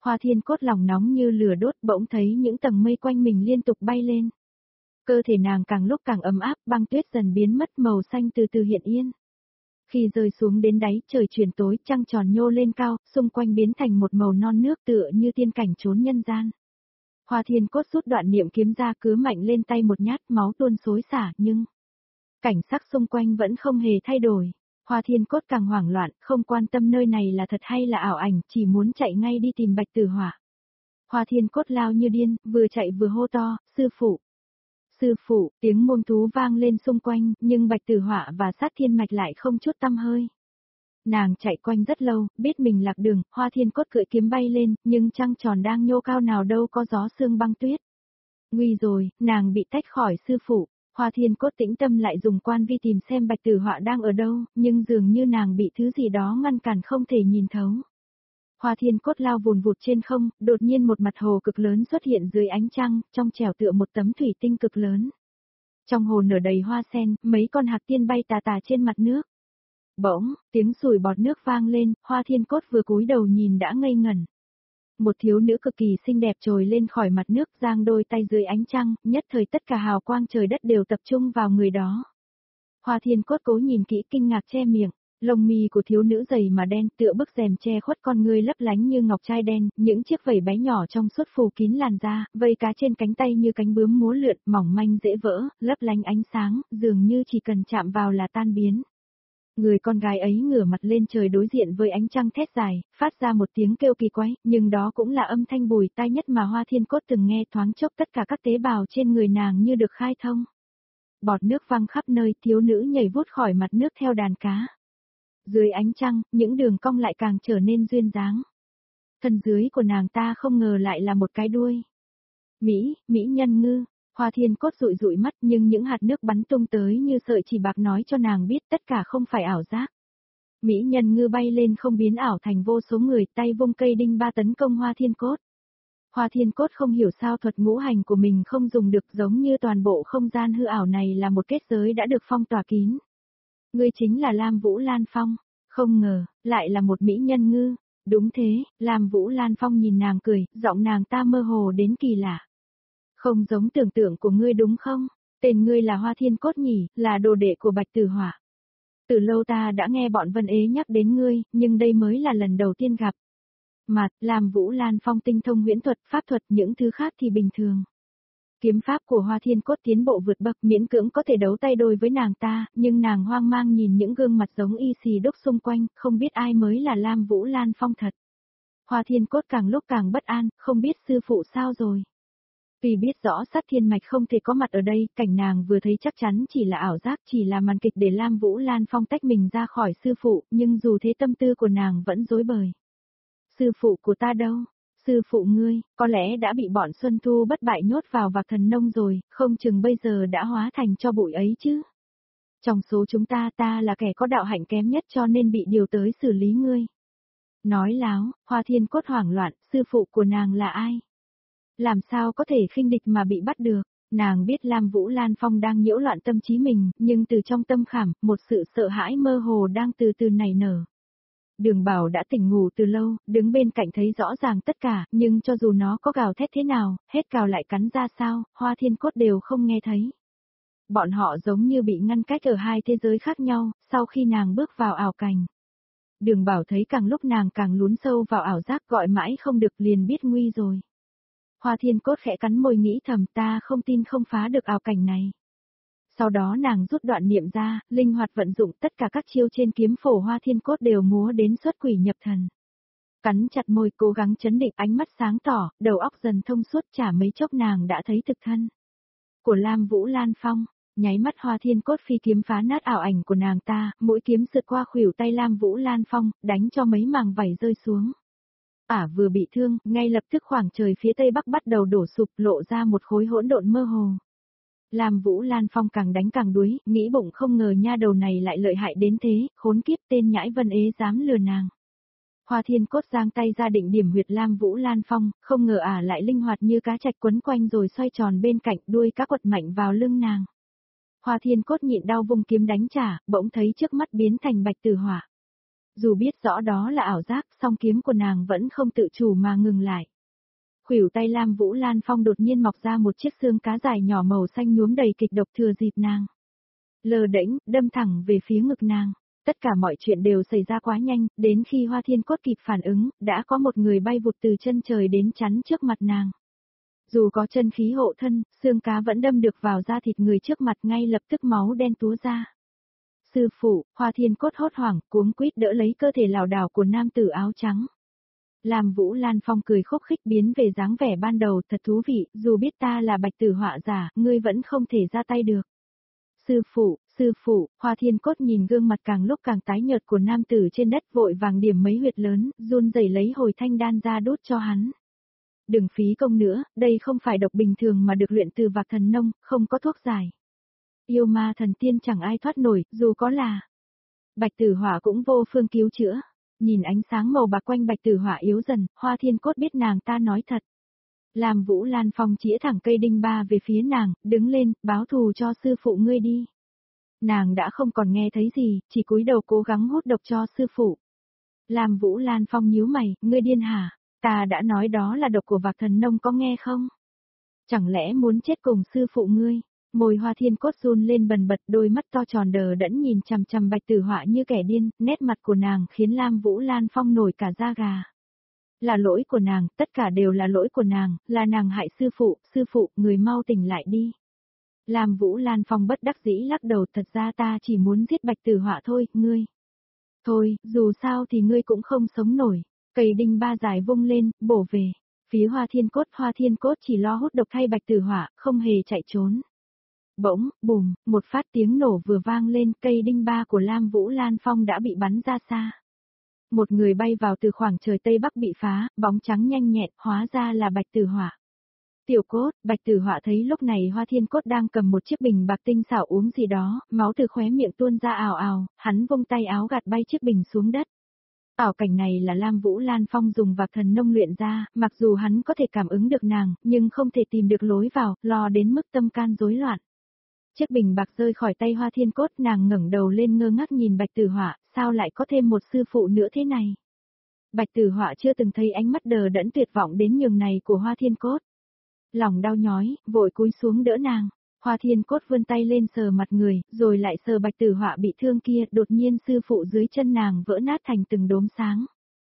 Hoa Thiên Cốt lòng nóng như lửa đốt, bỗng thấy những tầng mây quanh mình liên tục bay lên. Cơ thể nàng càng lúc càng ấm áp, băng tuyết dần biến mất, màu xanh từ từ hiện yên. Khi rơi xuống đến đáy, trời chuyển tối, trăng tròn nhô lên cao, xung quanh biến thành một màu non nước tựa như tiên cảnh trốn nhân gian. Hoa Thiên Cốt rút đoạn niệm kiếm ra, cứa mạnh lên tay một nhát, máu tuôn xối xả, nhưng cảnh sắc xung quanh vẫn không hề thay đổi. Hoa Thiên Cốt càng hoảng loạn, không quan tâm nơi này là thật hay là ảo ảnh, chỉ muốn chạy ngay đi tìm Bạch Tử Họa. Hoa Thiên Cốt lao như điên, vừa chạy vừa hô to, sư phụ. Sư phụ, tiếng môn thú vang lên xung quanh, nhưng Bạch Tử Họa và Sát Thiên Mạch lại không chút tăm hơi. Nàng chạy quanh rất lâu, biết mình lạc đường, Hoa Thiên Cốt cưỡi kiếm bay lên, nhưng trăng tròn đang nhô cao nào đâu có gió sương băng tuyết. Nguy rồi, nàng bị tách khỏi sư phụ. Hoa Thiên Cốt tĩnh tâm lại dùng quan vi tìm xem Bạch Tử Họa đang ở đâu, nhưng dường như nàng bị thứ gì đó ngăn cản không thể nhìn thấu. Hoa Thiên Cốt lao vùn vụt trên không, đột nhiên một mặt hồ cực lớn xuất hiện dưới ánh trăng, trong trẻo tựa một tấm thủy tinh cực lớn. Trong hồ nở đầy hoa sen, mấy con hạc tiên bay tà tà trên mặt nước. Bỗng, tiếng sủi bọt nước vang lên, Hoa Thiên Cốt vừa cúi đầu nhìn đã ngây ngẩn. Một thiếu nữ cực kỳ xinh đẹp trồi lên khỏi mặt nước, giang đôi tay dưới ánh trăng, nhất thời tất cả hào quang trời đất đều tập trung vào người đó. Hoa Thiên Cốt cố nhìn kỹ, kinh ngạc che miệng, lông mi của thiếu nữ dày mà đen, tựa bức rèm che khuất con ngươi lấp lánh như ngọc trai đen, những chiếc vảy bé nhỏ trong suốt phủ kín làn da, vây cá trên cánh tay như cánh bướm múa lượn, mỏng manh dễ vỡ, lấp lánh ánh sáng, dường như chỉ cần chạm vào là tan biến. Người con gái ấy ngửa mặt lên trời đối diện với ánh trăng thét dài, phát ra một tiếng kêu kỳ quái, nhưng đó cũng là âm thanh bùi tai nhất mà Hoa Thiên Cốt từng nghe, thoáng chốc tất cả các tế bào trên người nàng như được khai thông. Bọt nước văng khắp nơi, thiếu nữ nhảy vút khỏi mặt nước theo đàn cá. Dưới ánh trăng, những đường cong lại càng trở nên duyên dáng. Thân dưới của nàng ta không ngờ lại là một cái đuôi. Mỹ nhân ngư. Hoa Thiên Cốt dụi dụi mắt, nhưng những hạt nước bắn tung tới như sợi chỉ bạc nói cho nàng biết tất cả không phải ảo giác. Mỹ nhân ngư bay lên không biến ảo thành vô số người, tay vung cây đinh ba tấn công Hoa Thiên Cốt. Hoa Thiên Cốt không hiểu sao thuật ngũ hành của mình không dùng được, giống như toàn bộ không gian hư ảo này là một kết giới đã được phong tỏa kín. Ngươi chính là Lam Vũ Lan Phong. Không ngờ, lại là một mỹ nhân ngư. Đúng thế, Lam Vũ Lan Phong nhìn nàng cười, giọng nàng ta mơ hồ đến kỳ lạ. Không giống tưởng tượng của ngươi đúng không? Tên ngươi là Hoa Thiên Cốt nhỉ, là đồ đệ của Bạch Tử Họa. Từ lâu ta đã nghe bọn Vân Ế nhắc đến ngươi, nhưng đây mới là lần đầu tiên gặp. Mà, Lam Vũ Lan Phong tinh thông huyễn thuật, pháp thuật, những thứ khác thì bình thường. Kiếm pháp của Hoa Thiên Cốt tiến bộ vượt bậc, miễn cưỡng có thể đấu tay đôi với nàng ta, nhưng nàng hoang mang nhìn những gương mặt giống y xì đúc xung quanh, không biết ai mới là Lam Vũ Lan Phong thật. Hoa Thiên Cốt càng lúc càng bất an, không biết sư phụ sao rồi. Vì biết rõ Sát Thiên Mạch không thể có mặt ở đây, cảnh nàng vừa thấy chắc chắn chỉ là ảo giác, chỉ là màn kịch để Lam Vũ Lan Phong tách mình ra khỏi sư phụ, nhưng dù thế tâm tư của nàng vẫn rối bời. Sư phụ của ta đâu? Sư phụ ngươi, có lẽ đã bị bọn Xuân Thu bất bại nhốt vào vạc thần nông rồi, không chừng bây giờ đã hóa thành cho bụi ấy chứ. Trong số chúng ta là kẻ có đạo hạnh kém nhất cho nên bị điều tới xử lý ngươi. Nói láo, Hoa Thiên Cốt hoảng loạn, sư phụ của nàng là ai? Làm sao có thể khinh địch mà bị bắt được? Nàng biết Lam Vũ Lan Phong đang nhiễu loạn tâm trí mình, nhưng từ trong tâm khảm, một sự sợ hãi mơ hồ đang từ từ nảy nở. Đường Bảo đã tỉnh ngủ từ lâu, đứng bên cạnh thấy rõ ràng tất cả, nhưng cho dù nó có gào thét thế nào, hết cào lại cắn ra sao, Hoa Thiên Cốt đều không nghe thấy. Bọn họ giống như bị ngăn cách ở hai thế giới khác nhau, sau khi nàng bước vào ảo cảnh. Đường Bảo thấy càng lúc nàng càng lún sâu vào ảo giác, gọi mãi không được, liền biết nguy rồi. Hoa Thiên Cốt khẽ cắn môi nghĩ thầm, ta không tin không phá được ảo cảnh này. Sau đó nàng rút đoạn niệm ra, linh hoạt vận dụng tất cả các chiêu trên kiếm phổ, Hoa Thiên Cốt đều múa đến xuất quỷ nhập thần. Cắn chặt môi cố gắng chấn định, ánh mắt sáng tỏ, đầu óc dần thông suốt, chả mấy chốc nàng đã thấy thực thân của Lam Vũ Lan Phong. Nháy mắt Hoa Thiên Cốt phi kiếm phá nát ảo ảnh của nàng ta, mũi kiếm sượt qua khuỷu tay Lam Vũ Lan Phong, đánh cho mấy màng vảy rơi xuống. Vừa bị thương, ngay lập tức khoảng trời phía tây bắc bắt đầu đổ sụp, lộ ra một khối hỗn độn mơ hồ. Lam Vũ Lan Phong càng đánh càng đuối, nghĩ bụng không ngờ nha đầu này lại lợi hại đến thế, khốn kiếp, tên nhãi Vân Ế dám lừa nàng. Hoa Thiên Cốt giang tay ra định điểm huyệt Lam Vũ Lan Phong, không ngờ lại linh hoạt như cá trạch quấn quanh rồi xoay tròn bên cạnh, đuôi cá quật mạnh vào lưng nàng. Hoa Thiên Cốt nhịn đau vung kiếm đánh trả, bỗng thấy trước mắt biến thành Bạch Tử Họa. Dù biết rõ đó là ảo giác, song kiếm của nàng vẫn không tự chủ mà ngừng lại. Khuỷu tay Lam Vũ Lan Phong đột nhiên mọc ra một chiếc xương cá dài nhỏ màu xanh nhuốm đầy kịch độc thừa dịp nàng. Lờ đễnh, đâm thẳng về phía ngực nàng. Tất cả mọi chuyện đều xảy ra quá nhanh, đến khi Hoa Thiên Cốt kịp phản ứng, đã có một người bay vụt từ chân trời đến chắn trước mặt nàng. Dù có chân khí hộ thân, xương cá vẫn đâm được vào da thịt người trước mặt, ngay lập tức máu đen túa ra. Sư phụ, Hoa Thiên Cốt hốt hoảng, cuống quýt đỡ lấy cơ thể lảo đảo của nam tử áo trắng. Lam Vũ Lan Phong cười khúc khích biến về dáng vẻ ban đầu, thật thú vị, dù biết ta là bạch tử họa giả, ngươi vẫn không thể ra tay được. Sư phụ, Hoa Thiên Cốt nhìn gương mặt càng lúc càng tái nhợt của nam tử trên đất, vội vàng điểm mấy huyệt lớn, run rẩy lấy hồi thanh đan ra đút cho hắn. Đừng phí công nữa, đây không phải độc bình thường mà được luyện từ vạc thần nông, không có thuốc giải. Yêu ma thần tiên chẳng ai thoát nổi, dù có là bạch tử họa cũng vô phương cứu chữa. Nhìn ánh sáng màu bạc quanh bạch tử họa yếu dần, Hoa Thiên Cốt biết nàng ta nói thật. Lam Vũ Lan Phong chĩa thẳng cây đinh ba về phía nàng, đứng lên, báo thù cho sư phụ ngươi đi. Nàng đã không còn nghe thấy gì, chỉ cúi đầu cố gắng hút độc cho sư phụ. Lam Vũ Lan Phong nhíu mày, ngươi điên hả? Ta đã nói đó là độc của vạc thần nông, có nghe không? Chẳng lẽ muốn chết cùng sư phụ ngươi? Môi Hoa Thiên Cốt run lên bần bật, đôi mắt to tròn đờ đẫn nhìn chằm chằm bạch tử họa như kẻ điên, nét mặt của nàng khiến Lam Vũ Lan Phong nổi cả da gà. Là lỗi của nàng, tất cả đều là lỗi của nàng, là nàng hại sư phụ, người mau tỉnh lại đi. Lam Vũ Lan Phong bất đắc dĩ lắc đầu, thật ra ta chỉ muốn giết bạch tử họa thôi, ngươi. Thôi, dù sao thì ngươi cũng không sống nổi. Cây đinh ba dài vung lên, bổ về. Phía Hoa Thiên Cốt chỉ lo hút độc thay bạch tử họa, không hề chạy trốn. Bỗng, bùm, một phát tiếng nổ vừa vang lên, cây đinh ba của Lam Vũ Lan Phong đã bị bắn ra xa. Một người bay vào từ khoảng trời Tây Bắc bị phá, bóng trắng nhanh nhẹn, hóa ra là bạch tử họa. Tiểu Cốt, bạch tử họa thấy lúc này Hoa Thiên Cốt đang cầm một chiếc bình bạc tinh xảo uống gì đó, máu từ khóe miệng tuôn ra ào ào, hắn vung tay áo gạt bay chiếc bình xuống đất. Ảo cảnh này là Lam Vũ Lan Phong dùng vạc thần nông luyện ra, mặc dù hắn có thể cảm ứng được nàng, nhưng không thể tìm được lối vào, lo đến mức tâm can rối loạn. Chiếc bình bạc rơi khỏi tay Hoa Thiên Cốt, nàng ngẩng đầu lên ngơ ngác nhìn bạch tử họa, sao lại có thêm một sư phụ nữa thế này? Bạch tử họa chưa từng thấy ánh mắt đờ đẫn tuyệt vọng đến nhường này của Hoa Thiên Cốt. Lòng đau nhói, vội cúi xuống đỡ nàng. Hoa Thiên Cốt vươn tay lên sờ mặt người, rồi lại sờ bạch tử họa bị thương kia, đột nhiên sư phụ dưới chân nàng vỡ nát thành từng đốm sáng.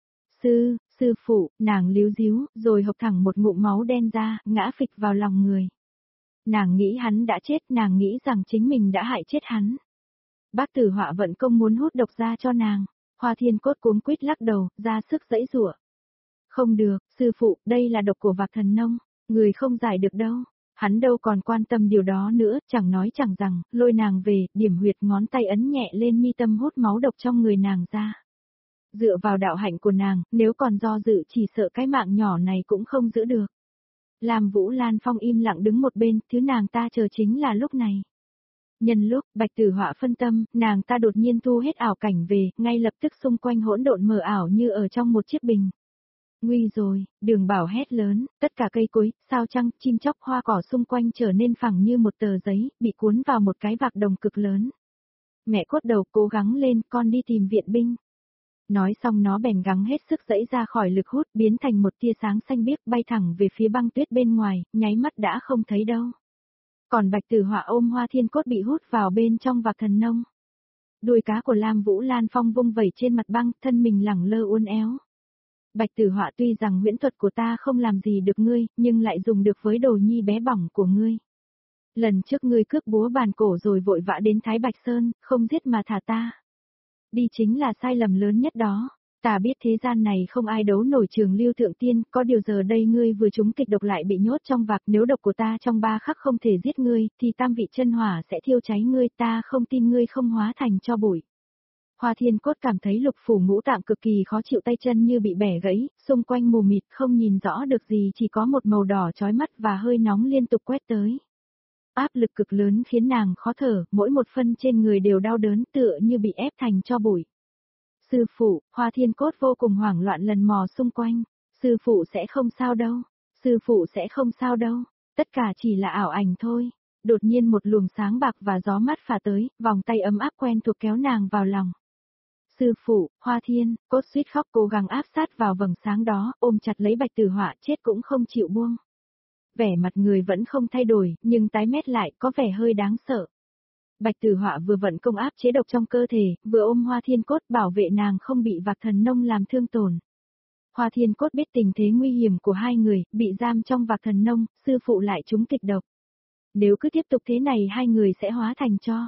Sư phụ, nàng líu díu, rồi hộc thẳng một ngụm máu đen ra, ngã phịch vào lòng người. Nàng nghĩ hắn đã chết, nàng nghĩ rằng chính mình đã hại chết hắn. Bác tử họa vận công muốn hút độc ra cho nàng. Hoa Thiên Cốt cuống quýt lắc đầu, ra sức giãy giụa. Không được, sư phụ, đây là độc của vạc thần nông, người không giải được đâu. Hắn đâu còn quan tâm điều đó nữa, chẳng nói chẳng rằng, lôi nàng về, điểm huyệt ngón tay ấn nhẹ lên mi tâm hút máu độc trong người nàng ra. Dựa vào đạo hạnh của nàng, nếu còn do dự chỉ sợ cái mạng nhỏ này cũng không giữ được. Lam Vũ Lan Phong im lặng đứng một bên, thứ nàng ta chờ chính là lúc này. Nhân lúc bạch tử họa phân tâm, nàng ta đột nhiên thu hết ảo cảnh về, ngay lập tức xung quanh hỗn độn mờ ảo như ở trong một chiếc bình. Nguy rồi, Đường Bảo hét lớn, tất cả cây cối, sao trăng, chim chóc, hoa cỏ xung quanh trở nên phẳng như một tờ giấy, bị cuốn vào một cái vạc đồng cực lớn. Mẹ Cốt Đầu cố gắng lên, con đi tìm viện binh. Nói xong nó bèn gắng hết sức giãy ra khỏi lực hút, biến thành một tia sáng xanh biếc bay thẳng về phía băng tuyết bên ngoài, nháy mắt đã không thấy đâu. Còn bạch tử họa ôm Hoa Thiên Cốt bị hút vào bên trong vạc thần nông. Đuôi cá của Lam Vũ Lan Phong vung vẩy trên mặt băng, thân mình lẳng lơ uốn éo. Bạch tử họa, tuy rằng huyễn thuật của ta không làm gì được ngươi, nhưng lại dùng được với đồ nhi bé bỏng của ngươi. Lần trước ngươi cướp búa bàn cổ rồi vội vã đến Thái Bạch Sơn, không giết mà thả ta. Đi chính là sai lầm lớn nhất đó. Ta biết thế gian này không ai đấu nổi Trường Lưu Thượng Tiên, có điều giờ đây ngươi vừa trúng kịch độc lại bị nhốt trong vạc, nếu độc của ta trong 3 khắc không thể giết ngươi, thì tam vị chân hỏa sẽ thiêu cháy ngươi, ta không tin ngươi không hóa thành tro bụi. Hoa Thiên Cốt cảm thấy lục phủ ngũ tạng cực kỳ khó chịu, tay chân như bị bẻ gãy, xung quanh mù mịt không nhìn rõ được gì, chỉ có một màu đỏ chói mắt và hơi nóng liên tục quét tới. Áp lực cực lớn khiến nàng khó thở, mỗi một phân trên người đều đau đớn tựa như bị ép thành tro bụi. Sư phụ, Hoa Thiên Cốt vô cùng hoảng loạn lần mò xung quanh. Sư phụ sẽ không sao đâu. Sư phụ sẽ không sao đâu. Tất cả chỉ là ảo ảnh thôi. Đột nhiên một luồng sáng bạc và gió mát phả tới, vòng tay ấm áp quen thuộc kéo nàng vào lòng. Sư phụ, Hoa Thiên, Cốt suýt khóc cố gắng áp sát vào vầng sáng đó, ôm chặt lấy Bạch Tử Họa chết cũng không chịu buông. Vẻ mặt người vẫn không thay đổi, nhưng tái mét lại có vẻ hơi đáng sợ. Bạch Tử Họa vừa vận công áp chế độc trong cơ thể, vừa ôm Hoa Thiên Cốt bảo vệ nàng không bị Vạc Thần Nông làm thương tổn. Hoa Thiên Cốt biết tình thế nguy hiểm của hai người, bị giam trong Vạc Thần Nông, sư phụ lại trúng kịch độc. Nếu cứ tiếp tục thế này hai người sẽ hóa thành tro.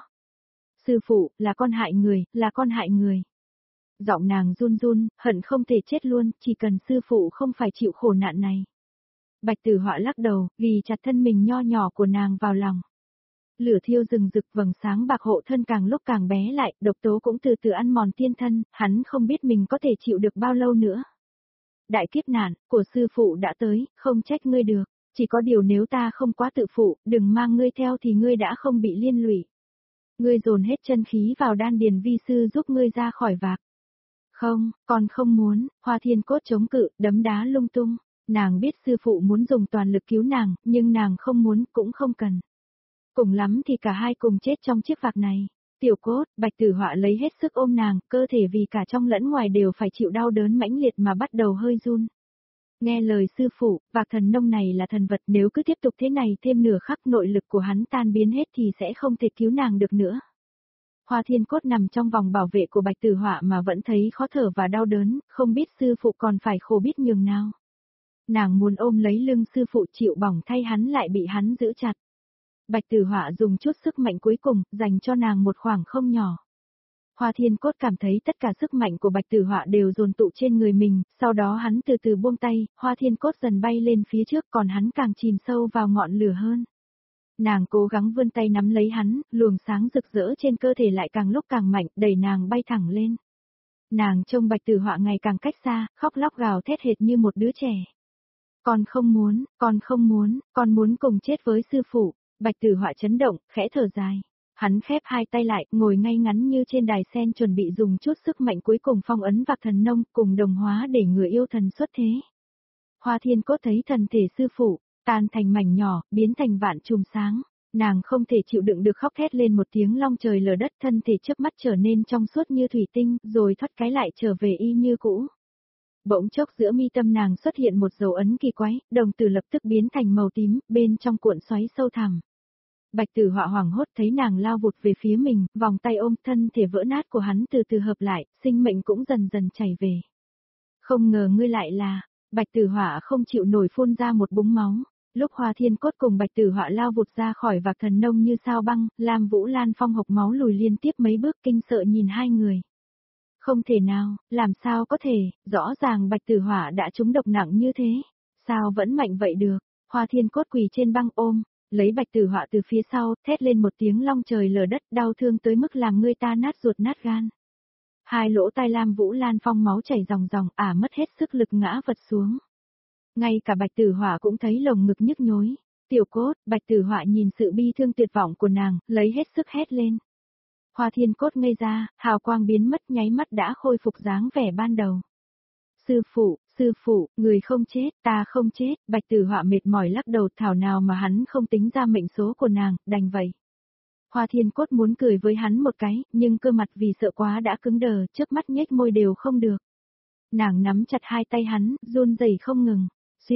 Sư phụ, là con hại người, là con hại người. Giọng nàng run run, hận không thể chết luôn, chỉ cần sư phụ không phải chịu khổ nạn này. Bạch Tử Họa lắc đầu, ghi chặt thân mình nho nhỏ của nàng vào lòng. Lửa thiêu rừng rực vầng sáng bạc hộ thân càng lúc càng bé lại, độc tố cũng từ từ ăn mòn tiên thân, hắn không biết mình có thể chịu được bao lâu nữa. Đại kiếp nạn, của sư phụ đã tới, không trách ngươi được, chỉ có điều nếu ta không quá tự phụ, đừng mang ngươi theo thì ngươi đã không bị liên lụy. Ngươi dồn hết chân khí vào đan điền vi sư giúp ngươi ra khỏi vạc. Không, còn không muốn, Hoa Thiên Cốt chống cự, đấm đá lung tung. Nàng biết sư phụ muốn dùng toàn lực cứu nàng, nhưng nàng không muốn, cũng không cần. Cùng lắm thì cả hai cùng chết trong chiếc vạc này. Tiểu Cốt, Bạch Tử Họa lấy hết sức ôm nàng, cơ thể vì cả trong lẫn ngoài đều phải chịu đau đớn mãnh liệt mà bắt đầu hơi run. Nghe lời sư phụ, Vạc Thần Nông này là thần vật, nếu cứ tiếp tục thế này thêm nửa khắc nội lực của hắn tan biến hết thì sẽ không thể cứu nàng được nữa. Hoa Thiên Cốt nằm trong vòng bảo vệ của Bạch Tử Họa mà vẫn thấy khó thở và đau đớn, không biết sư phụ còn phải khổ biết nhường nào. Nàng muốn ôm lấy lưng sư phụ chịu bỏng thay hắn lại bị hắn giữ chặt. Bạch Tử Họa dùng chút sức mạnh cuối cùng, dành cho nàng một khoảng không nhỏ. Hoa Thiên Cốt cảm thấy tất cả sức mạnh của Bạch Tử Họa đều dồn tụ trên người mình, sau đó hắn từ từ buông tay, Hoa Thiên Cốt dần bay lên phía trước còn hắn càng chìm sâu vào ngọn lửa hơn. Nàng cố gắng vươn tay nắm lấy hắn, luồng sáng rực rỡ trên cơ thể lại càng lúc càng mạnh, đẩy nàng bay thẳng lên. Nàng trông Bạch Tử Họa ngày càng cách xa, khóc lóc gào thét hệt như một đứa trẻ. Con không muốn, con không muốn, con muốn cùng chết với sư phụ. Bạch Tử Họa chấn động, khẽ thở dài. Hắn khép hai tay lại, ngồi ngay ngắn như trên đài sen chuẩn bị dùng chút sức mạnh cuối cùng phong ấn Vạc Thần Nông cùng đồng hóa để người yêu thần xuất thế. Hoa Thiên Cốt thấy thần thể sư phụ, tan thành mảnh nhỏ, biến thành vạn chùm sáng. Nàng không thể chịu đựng được khóc thét lên một tiếng long trời lở đất, thân thể chớp mắt trở nên trong suốt như thủy tinh, rồi thoát cái lại trở về y như cũ. Bỗng chốc giữa mi tâm nàng xuất hiện một dấu ấn kỳ quái, đồng tử lập tức biến thành màu tím, bên trong cuộn xoáy sâu thẳm. Bạch Tử Họa hoảng hốt thấy nàng lao vụt về phía mình, vòng tay ôm thân thể vỡ nát của hắn từ từ hợp lại, sinh mệnh cũng dần dần chảy về. Không ngờ ngươi lại là, Bạch Tử Họa không chịu nổi phun ra một búng máu. Lúc Hoa Thiên Cốt cùng Bạch Tử Họa lao vụt ra khỏi Vạc Thần Nông như sao băng, Lam Vũ Lan Phong hộc máu lùi liên tiếp mấy bước kinh sợ nhìn hai người. Không thể nào, làm sao có thể, rõ ràng Bạch Tử Họa đã trúng độc nặng như thế, sao vẫn mạnh vậy được. Hoa Thiên Cốt quỳ trên băng ôm, lấy Bạch Tử Họa từ phía sau, thét lên một tiếng long trời lở đất, đau thương tới mức làm người ta nát ruột nát gan. Hai lỗ tai Lam Vũ Lan Phong máu chảy ròng ròng, mất hết sức lực ngã vật xuống. Ngay cả Bạch Tử Họa cũng thấy lồng ngực nhức nhối. Tiểu Cốt, Bạch Tử Họa nhìn sự bi thương tuyệt vọng của nàng, lấy hết sức hét lên. Hoa Thiên Cốt ngây ra, hào quang biến mất nháy mắt đã khôi phục dáng vẻ ban đầu. Sư phụ, người không chết, ta không chết, Bạch Tử Họa mệt mỏi lắc đầu, thảo nào mà hắn không tính ra mệnh số của nàng, đành vậy. Hoa Thiên Cốt muốn cười với hắn một cái, nhưng cơ mặt vì sợ quá đã cứng đờ, trước mắt nhếch môi đều không được. Nàng nắm chặt hai tay hắn, run rẩy không ngừng. Suýt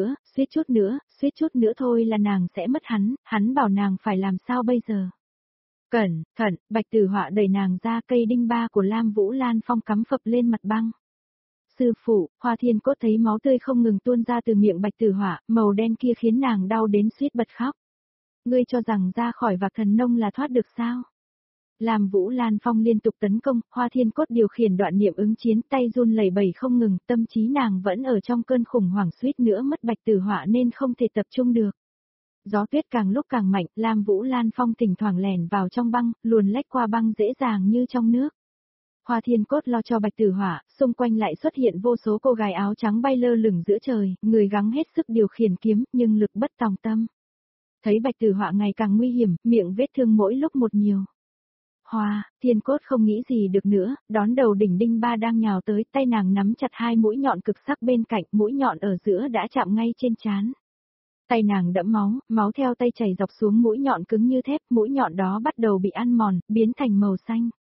chút nữa thôi là nàng sẽ mất hắn bảo nàng phải làm sao bây giờ. Cẩn thận, Bạch Tử Họa đẩy nàng ra, cây đinh ba của Lam Vũ Lan Phong cắm phập lên mặt băng. Sư phụ, Hoa Thiên Cốt thấy máu tươi không ngừng tuôn ra từ miệng Bạch Tử Họa, màu đen kia khiến nàng đau đến suýt bật khóc. Ngươi cho rằng ra khỏi Vạc Thần Nông là thoát được sao? Lam Vũ Lan Phong liên tục tấn công, Hoa Thiên Cốt điều khiển đoạn niệm ứng chiến, tay run lẩy bẩy không ngừng, tâm trí nàng vẫn ở trong cơn khủng hoảng, suýt nữa mất Bạch Tử Họa nên không thể tập trung được. Gió tuyết càng lúc càng mạnh, Lam Vũ Lan Phong thỉnh thoảng lẻn vào trong băng, luồn lách qua băng dễ dàng như trong nước. Hoa Thiên Cốt lo cho Bạch Tử Họa, xung quanh lại xuất hiện vô số cô gái áo trắng bay lơ lửng giữa trời, người gắng hết sức điều khiển kiếm, nhưng lực bất tòng tâm. Thấy Bạch Tử Họa ngày càng nguy hiểm, miệng vết thương mỗi lúc một nhiều. Hoa Thiên Cốt không nghĩ gì được nữa, đón đầu đỉnh đinh ba đang nhào tới, tay nàng nắm chặt hai mũi nhọn cực sắc bên cạnh, mũi nhọn ở giữa đã chạm ngay trên trán. Tay nàng đẫm máu, máu theo tay chảy dọc xuống mũi nhọn cứng như thép, mũi nhọn đó bắt đầu bị ăn mòn, biến thành màu xanh.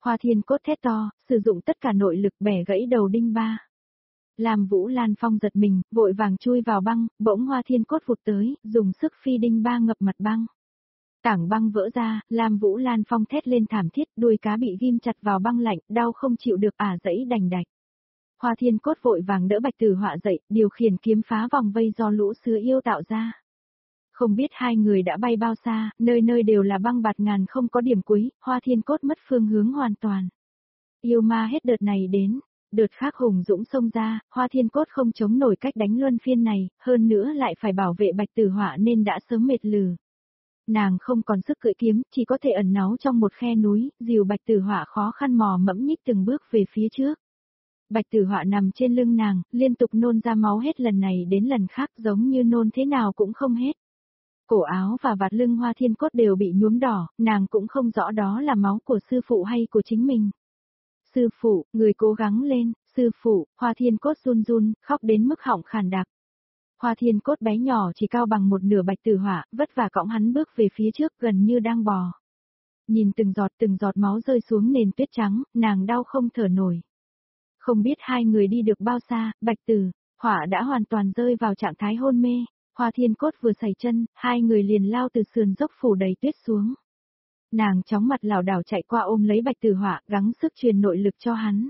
Hoa Thiên Cốt thét to, sử dụng tất cả nội lực bẻ gãy đầu đinh ba. Lam Vũ Lan Phong giật mình, vội vàng chui vào băng, bỗng Hoa Thiên Cốt vụt tới, dùng sức phi đinh ba ngập mặt băng. Tảng băng vỡ ra, Lam Vũ Lan Phong thét lên thảm thiết, đuôi cá bị ghim chặt vào băng lạnh, đau không chịu được dẫy đành đạch. Hoa Thiên Cốt vội vàng đỡ Bạch Tử Họa dậy, điều khiển kiếm phá vòng vây do lũ sứa yêu tạo ra. Không biết hai người đã bay bao xa, nơi nơi đều là băng bạt ngàn không có điểm cuối, Hoa Thiên Cốt mất phương hướng hoàn toàn. Yêu ma hết đợt này đến, đợt khác hùng dũng xông ra, Hoa Thiên Cốt không chống nổi cách đánh luân phiên này, hơn nữa lại phải bảo vệ Bạch Tử Họa nên đã sớm mệt lử. Nàng không còn sức cưỡi kiếm, chỉ có thể ẩn náu trong một khe núi, dìu Bạch Tử Họa khó khăn mò mẫm nhích từng bước về phía trước. Bạch Tử Họa nằm trên lưng nàng, liên tục nôn ra máu hết lần này đến lần khác giống như nôn thế nào cũng không hết. Cổ áo và vạt lưng Hoa Thiên Cốt đều bị nhuốm đỏ, nàng cũng không rõ đó là máu của sư phụ hay của chính mình. Sư phụ, người cố gắng lên, sư phụ, Hoa Thiên Cốt run run, khóc đến mức họng khàn đặc. Hoa Thiên Cốt bé nhỏ chỉ cao bằng một nửa Bạch Tử Họa, vất vả cõng hắn bước về phía trước gần như đang bò. Nhìn từng giọt máu rơi xuống nền tuyết trắng, nàng đau không thở nổi. Không biết hai người đi được bao xa, Bạch Tử Họa đã hoàn toàn rơi vào trạng thái hôn mê. Hoa Thiên Cốt vừa sẩy chân, hai người liền lao từ sườn dốc phủ đầy tuyết xuống. Nàng chóng mặt lảo đảo chạy qua ôm lấy Bạch Tử Họa, gắng sức truyền nội lực cho hắn.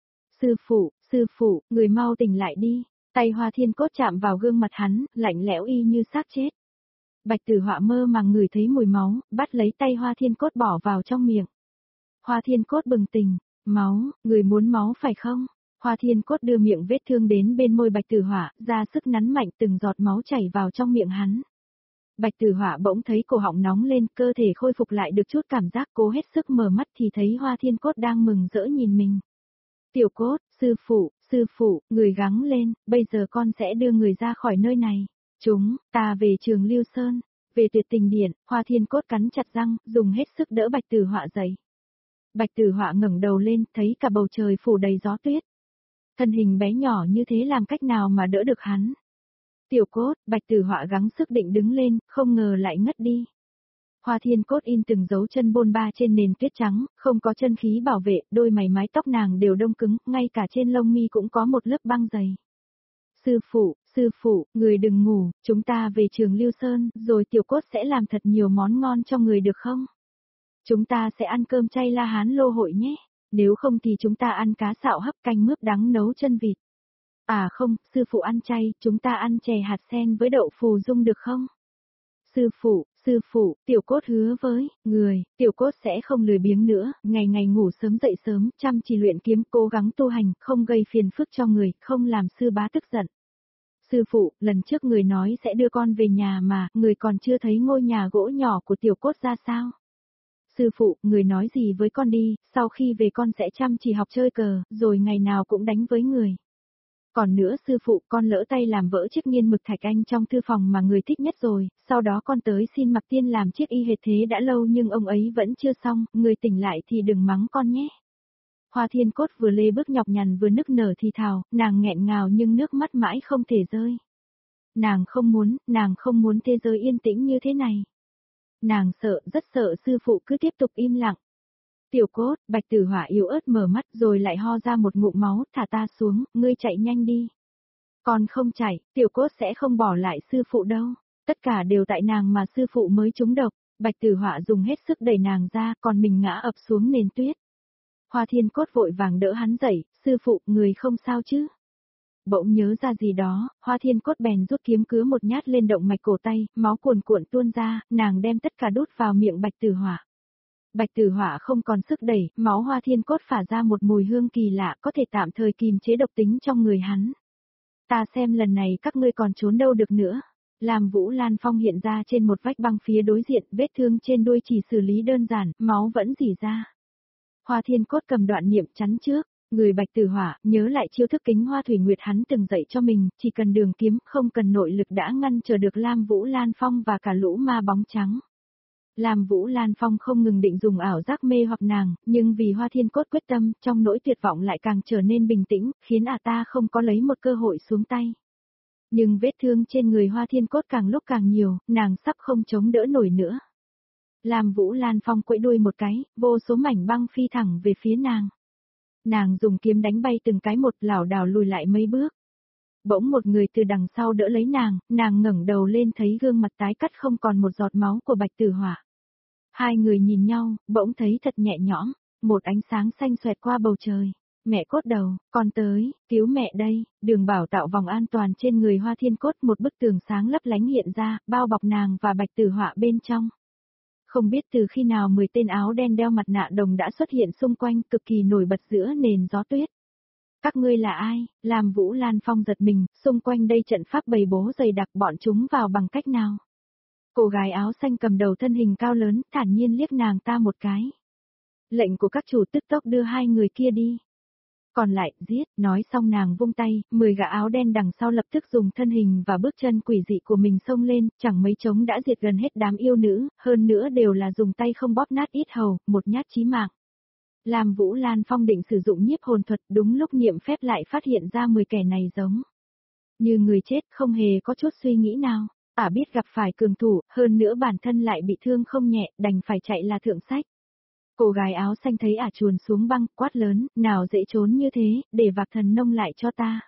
Sư phụ, người mau tỉnh lại đi. Tay Hoa Thiên Cốt chạm vào gương mặt hắn, lạnh lẽo y như xác chết. Bạch Tử Họa mơ màng ngửi thấy mùi máu, bắt lấy tay Hoa Thiên Cốt bỏ vào trong miệng. Hoa Thiên Cốt bừng tỉnh, máu, người muốn máu phải không? Hoa Thiên Cốt đưa miệng vết thương đến bên môi Bạch Tử Họa, ra sức nắn mạnh từng giọt máu chảy vào trong miệng hắn. Bạch Tử Họa bỗng thấy cổ họng nóng lên, cơ thể khôi phục lại được chút cảm giác, cố hết sức mở mắt thì thấy Hoa Thiên Cốt đang mừng rỡ nhìn mình. Tiểu Cốt, sư phụ, người gắng lên, bây giờ con sẽ đưa người ra khỏi nơi này. Chúng ta về Trường Lưu Sơn, về Tuyệt Tình Điện. Hoa Thiên Cốt cắn chặt răng, dùng hết sức đỡ Bạch Tử Họa dậy. Bạch Tử Họa ngẩng đầu lên, thấy cả bầu trời phủ đầy gió tuyết. Thân hình bé nhỏ như thế làm cách nào mà đỡ được hắn. Tiểu Cốt, Bạch Tử Họa gắng sức định đứng lên, không ngờ lại ngất đi. Hoa Thiên Cốt in từng dấu chân bôn ba trên nền tuyết trắng, không có chân khí bảo vệ, đôi mái tóc nàng đều đông cứng, ngay cả trên lông mi cũng có một lớp băng dày. Sư phụ, người đừng ngủ, chúng ta về Trường Lưu Sơn, rồi Tiểu Cốt sẽ làm thật nhiều món ngon cho người được không? Chúng ta sẽ ăn cơm chay La Hán Lô Hội nhé, nếu không thì chúng ta ăn cá xạo hấp canh mướp đắng nấu chân vịt. À không, sư phụ ăn chay, chúng ta ăn chè hạt sen với đậu phù dung được không? Sư phụ, Tiểu Cốt hứa với người, Tiểu Cốt sẽ không lười biếng nữa, ngày ngày ngủ sớm dậy sớm, chăm chỉ luyện kiếm, cố gắng tu hành, không gây phiền phức cho người, không làm sư bá tức giận. Sư phụ, lần trước người nói sẽ đưa con về nhà mà, người còn chưa thấy ngôi nhà gỗ nhỏ của Tiểu Cốt ra sao? Sư phụ, người nói gì với con đi, sau khi về con sẽ chăm chỉ học chơi cờ, rồi ngày nào cũng đánh với người. Còn nữa sư phụ, con lỡ tay làm vỡ chiếc nghiên mực thạch anh trong thư phòng mà người thích nhất rồi, sau đó con tới xin Mặc Tiên làm chiếc y hệt thế đã lâu nhưng ông ấy vẫn chưa xong, người tỉnh lại thì đừng mắng con nhé. Hoa Thiên Cốt vừa lê bước nhọc nhằn vừa nức nở thì thào, nàng nghẹn ngào nhưng nước mắt mãi không thể rơi. Nàng không muốn thế giới yên tĩnh như thế này. Nàng sợ, rất sợ sư phụ cứ tiếp tục im lặng. Tiểu Cốt, Bạch Tử Họa yếu ớt mở mắt rồi lại ho ra một ngụm máu, thả ta xuống, ngươi chạy nhanh đi. Còn không chạy, Tiểu Cốt sẽ không bỏ lại sư phụ đâu. Tất cả đều tại nàng mà sư phụ mới trúng độc. Bạch Tử Họa dùng hết sức đẩy nàng ra, còn mình ngã ập xuống nền tuyết. Hoa Thiên Cốt vội vàng đỡ hắn dậy, sư phụ, người không sao chứ? Bỗng nhớ ra gì đó, Hoa Thiên Cốt bèn rút kiếm cứa một nhát lên động mạch cổ tay, máu cuồn cuộn tuôn ra, nàng đem tất cả đút vào miệng Bạch Tử Họa. Bạch Tử Họa không còn sức đẩy, máu Hoa Thiên Cốt phả ra một mùi hương kỳ lạ, có thể tạm thời kìm chế độc tính trong người hắn. Ta xem lần này các ngươi còn trốn đâu được nữa. Lam Vũ Lan Phong hiện ra trên một vách băng phía đối diện, vết thương trên đuôi chỉ xử lý đơn giản, máu vẫn rỉ ra. Hoa Thiên Cốt cầm đoạn niệm chắn trước, người Bạch Tử Họa, nhớ lại chiêu thức Kính Hoa Thủy Nguyệt hắn từng dạy cho mình, chỉ cần đường kiếm, không cần nội lực đã ngăn trở được Lam Vũ Lan Phong và cả lũ ma bóng trắng. Lam Vũ Lan Phong không ngừng định dùng ảo giác mê hoặc nàng, nhưng vì Hoa Thiên Cốt quyết tâm, trong nỗi tuyệt vọng lại càng trở nên bình tĩnh, khiến ta không có lấy một cơ hội xuống tay. Nhưng vết thương trên người Hoa Thiên Cốt càng lúc càng nhiều, nàng sắp không chống đỡ nổi nữa. Lam Vũ Lan Phong quẫy đuôi một cái, vô số mảnh băng phi thẳng về phía nàng. Nàng dùng kiếm đánh bay từng cái một, lảo đảo lùi lại mấy bước. Bỗng một người từ đằng sau đỡ lấy nàng ngẩng đầu lên thấy gương mặt tái cắt không còn một giọt máu của Bạch Tử Họa. Hai người nhìn nhau, bỗng thấy thật nhẹ nhõm, một ánh sáng xanh xoẹt qua bầu trời. Mẹ Cốt đầu, con tới, cứu mẹ đây. Đường Bảo tạo vòng an toàn trên người Hoa Thiên Cốt, một bức tường sáng lấp lánh hiện ra, bao bọc nàng và Bạch Tử Họa bên trong. Không biết từ khi nào 10 tên áo đen đeo mặt nạ đồng đã xuất hiện xung quanh, cực kỳ nổi bật giữa nền gió tuyết. Các ngươi là ai? Làm Vũ Lan Phong giật mình, xung quanh đây trận pháp bày bố dày đặc, bọn chúng vào bằng cách nào? Cô gái áo xanh cầm đầu thân hình cao lớn, thản nhiên liếc nàng ta một cái. Lệnh của các chủ tức tốc đưa hai người kia đi. Còn lại, giết, nói xong nàng vung tay, 10 gã áo đen đằng sau lập tức dùng thân hình và bước chân quỷ dị của mình xông lên, chẳng mấy chóng đã diệt gần hết đám yêu nữ, hơn nữa đều là dùng tay không bóp nát yết hầu, một nhát chí mạng. Làm Vũ Lan Phong định sử dụng nhiếp hồn thuật, đúng lúc niệm phép lại phát hiện ra 10 kẻ này giống như người chết, không hề có chút suy nghĩ nào. Biết gặp phải cường thủ, hơn nữa bản thân lại bị thương không nhẹ, đành phải chạy là thượng sách. Cô gái áo xanh thấy chuồn xuống băng, quát lớn, nào dễ trốn như thế, để Vạc Thần Nông lại cho ta.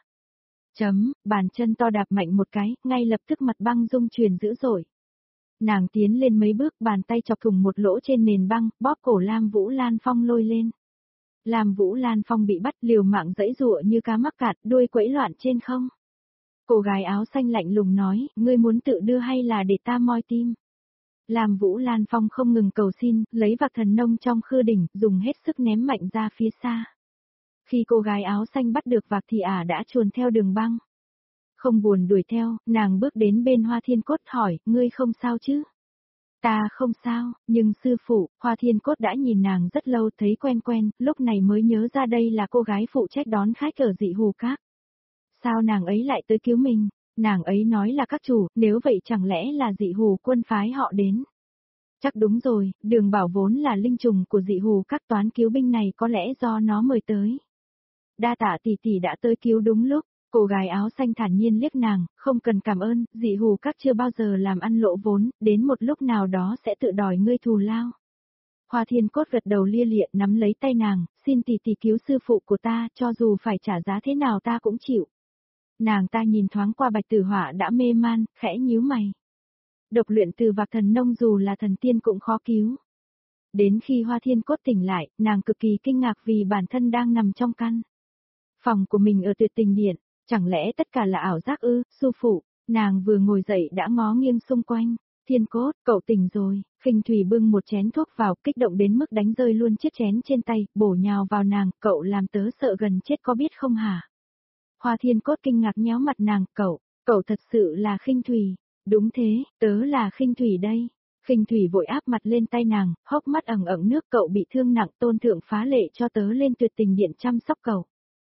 Bàn chân to đạp mạnh một cái, ngay lập tức mặt băng rung chuyển dữ dội. Nàng tiến lên mấy bước, bàn tay chọc thủng một lỗ trên nền băng, bóp cổ Lam Vũ Lan Phong lôi lên. Lam Vũ Lan Phong bị bắt, liều mạng giãy giụa như cá mắc cạn, đuôi quẫy loạn trên không. Cô gái áo xanh lạnh lùng nói, ngươi muốn tự đưa hay là để ta moi tim? Lam Vũ Lan Phong không ngừng cầu xin, lấy Vạc Thần Nông trong khư đỉnh, dùng hết sức ném mạnh ra phía xa. Khi cô gái áo xanh bắt được vạc thì đã chuồn theo đường băng. Không buồn đuổi theo, nàng bước đến bên Hoa Thiên Cốt hỏi, ngươi không sao chứ? Ta không sao, nhưng sư phụ, Hoa Thiên Cốt đã nhìn nàng rất lâu, thấy quen quen, lúc này mới nhớ ra đây là cô gái phụ trách đón khách ở Dị Hù Các. Sao nàng ấy lại tới cứu mình? Nàng ấy nói là các chủ, nếu vậy chẳng lẽ là Dị Hù quân phái họ đến? Chắc đúng rồi, Đường Bảo vốn là linh trùng của Dị Hù Các, toán cứu binh này có lẽ do nó mời tới. Đa tạ tỷ tỷ đã tới cứu đúng lúc. Cô gái áo xanh thản nhiên liếc nàng, không cần cảm ơn, Dị Hù Các chưa bao giờ làm ăn lỗ vốn, đến một lúc nào đó sẽ tự đòi ngươi thù lao. Hoa Thiên Cốt gật đầu lia lịa nắm lấy tay nàng, xin tỷ tỷ cứu sư phụ của ta, cho dù phải trả giá thế nào ta cũng chịu. Nàng ta nhìn thoáng qua Bạch Tử Họa đã mê man, khẽ nhíu mày. Độc luyện từ Vạc Thần Nông dù là thần tiên cũng khó cứu. Đến khi Hoa Thiên Cốt tỉnh lại, nàng cực kỳ kinh ngạc vì bản thân đang nằm trong căn phòng của mình ở Tuyệt Tình Điện. Chẳng lẽ tất cả là ảo giác ư? Sư phụ, nàng vừa ngồi dậy đã ngó nghiêng xung quanh. Thiên Cốt, cậu tỉnh rồi. Khinh Thủy bưng một chén thuốc vào, kích động đến mức đánh rơi luôn chiếc chén trên tay, bổ nhào vào nàng, cậu làm tớ sợ gần chết có biết không hả? Hoa Thiên Cốt kinh ngạc nhéo mặt nàng, cậu thật sự là Khinh Thủy. Đúng thế, tớ là Khinh Thủy đây. Khinh Thủy vội áp mặt lên tay nàng, hốc mắt ẩn ẩn nước, cậu bị thương nặng, tôn thượng phá lệ cho tớ lên Tuyệt Tình Điện chăm sóc cậu.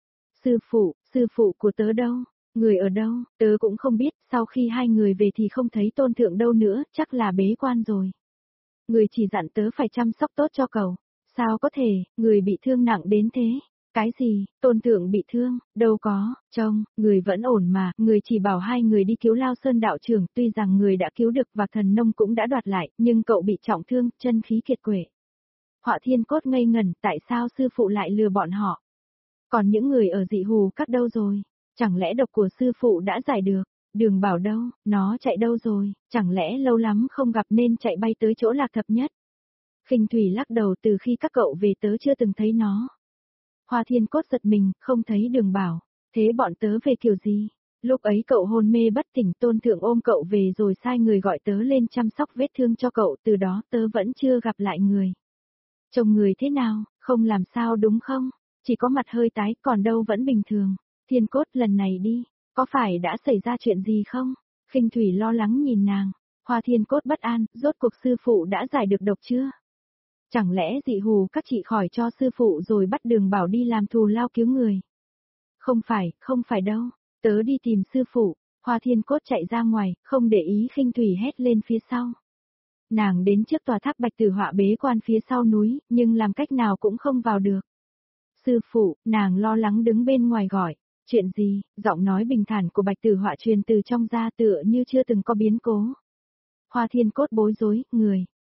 Sư phụ của tớ đâu? Người ở đâu? Tớ cũng không biết, sau khi hai người về thì không thấy tôn thượng đâu nữa, chắc là bế quan rồi. Người chỉ dặn tớ phải chăm sóc tốt cho cậu. Sao có thể, người bị thương nặng đến thế? Cái gì, tôn thượng bị thương, đâu có, trông, người vẫn ổn mà, người chỉ bảo hai người đi cứu Lao Sơn đạo trưởng, tuy rằng người đã cứu được và Thần Nông cũng đã đoạt lại, nhưng cậu bị trọng thương, chân khí kiệt quệ. Họa Thiên Cốt ngây ngẩn, tại sao sư phụ lại lừa bọn họ? Còn những người ở Dị Hù Các đâu rồi? Chẳng lẽ độc của sư phụ đã giải được? Đường Bảo đâu? Nó chạy đâu rồi? Chẳng lẽ lâu lắm không gặp nên chạy bay tới chỗ Lạc Thập Nhất? Khinh Thủy lắc đầu, từ khi các cậu về tớ chưa từng thấy nó. Hoa Thiên Cốt giật mình, không thấy Đường Bảo. Thế bọn tớ về kiểu gì? Lúc ấy cậu hôn mê bất tỉnh, tôn thượng ôm cậu về rồi sai người gọi tớ lên chăm sóc vết thương cho cậu, từ đó tớ vẫn chưa gặp lại người. Trông người thế nào, không làm sao đúng không? Chỉ có mặt hơi tái, còn đâu vẫn bình thường. Thiên Cốt, lần này đi, có phải đã xảy ra chuyện gì không? Khinh Thủy lo lắng nhìn nàng. Hoa Thiên Cốt bất an, rốt cuộc sư phụ đã giải được độc chưa? Chẳng lẽ Dị Hù Các chị khỏi cho sư phụ rồi bắt Đường Bảo đi làm thù lao cứu người? Không phải đâu, tớ đi tìm sư phụ. Hoa Thiên Cốt chạy ra ngoài, không để ý Khinh Thủy hét lên phía sau. Nàng đến trước tòa tháp Bạch Tử Họa bế quan phía sau núi, nhưng làm cách nào cũng không vào được. Sư phụ, nàng lo lắng đứng bên ngoài gọi. Chuyện gì? Giọng nói bình thản của Bạch Tử Họa truyền từ trong ra, tựa như chưa từng có biến cố. Hoa Thiên Cốt bối rối, người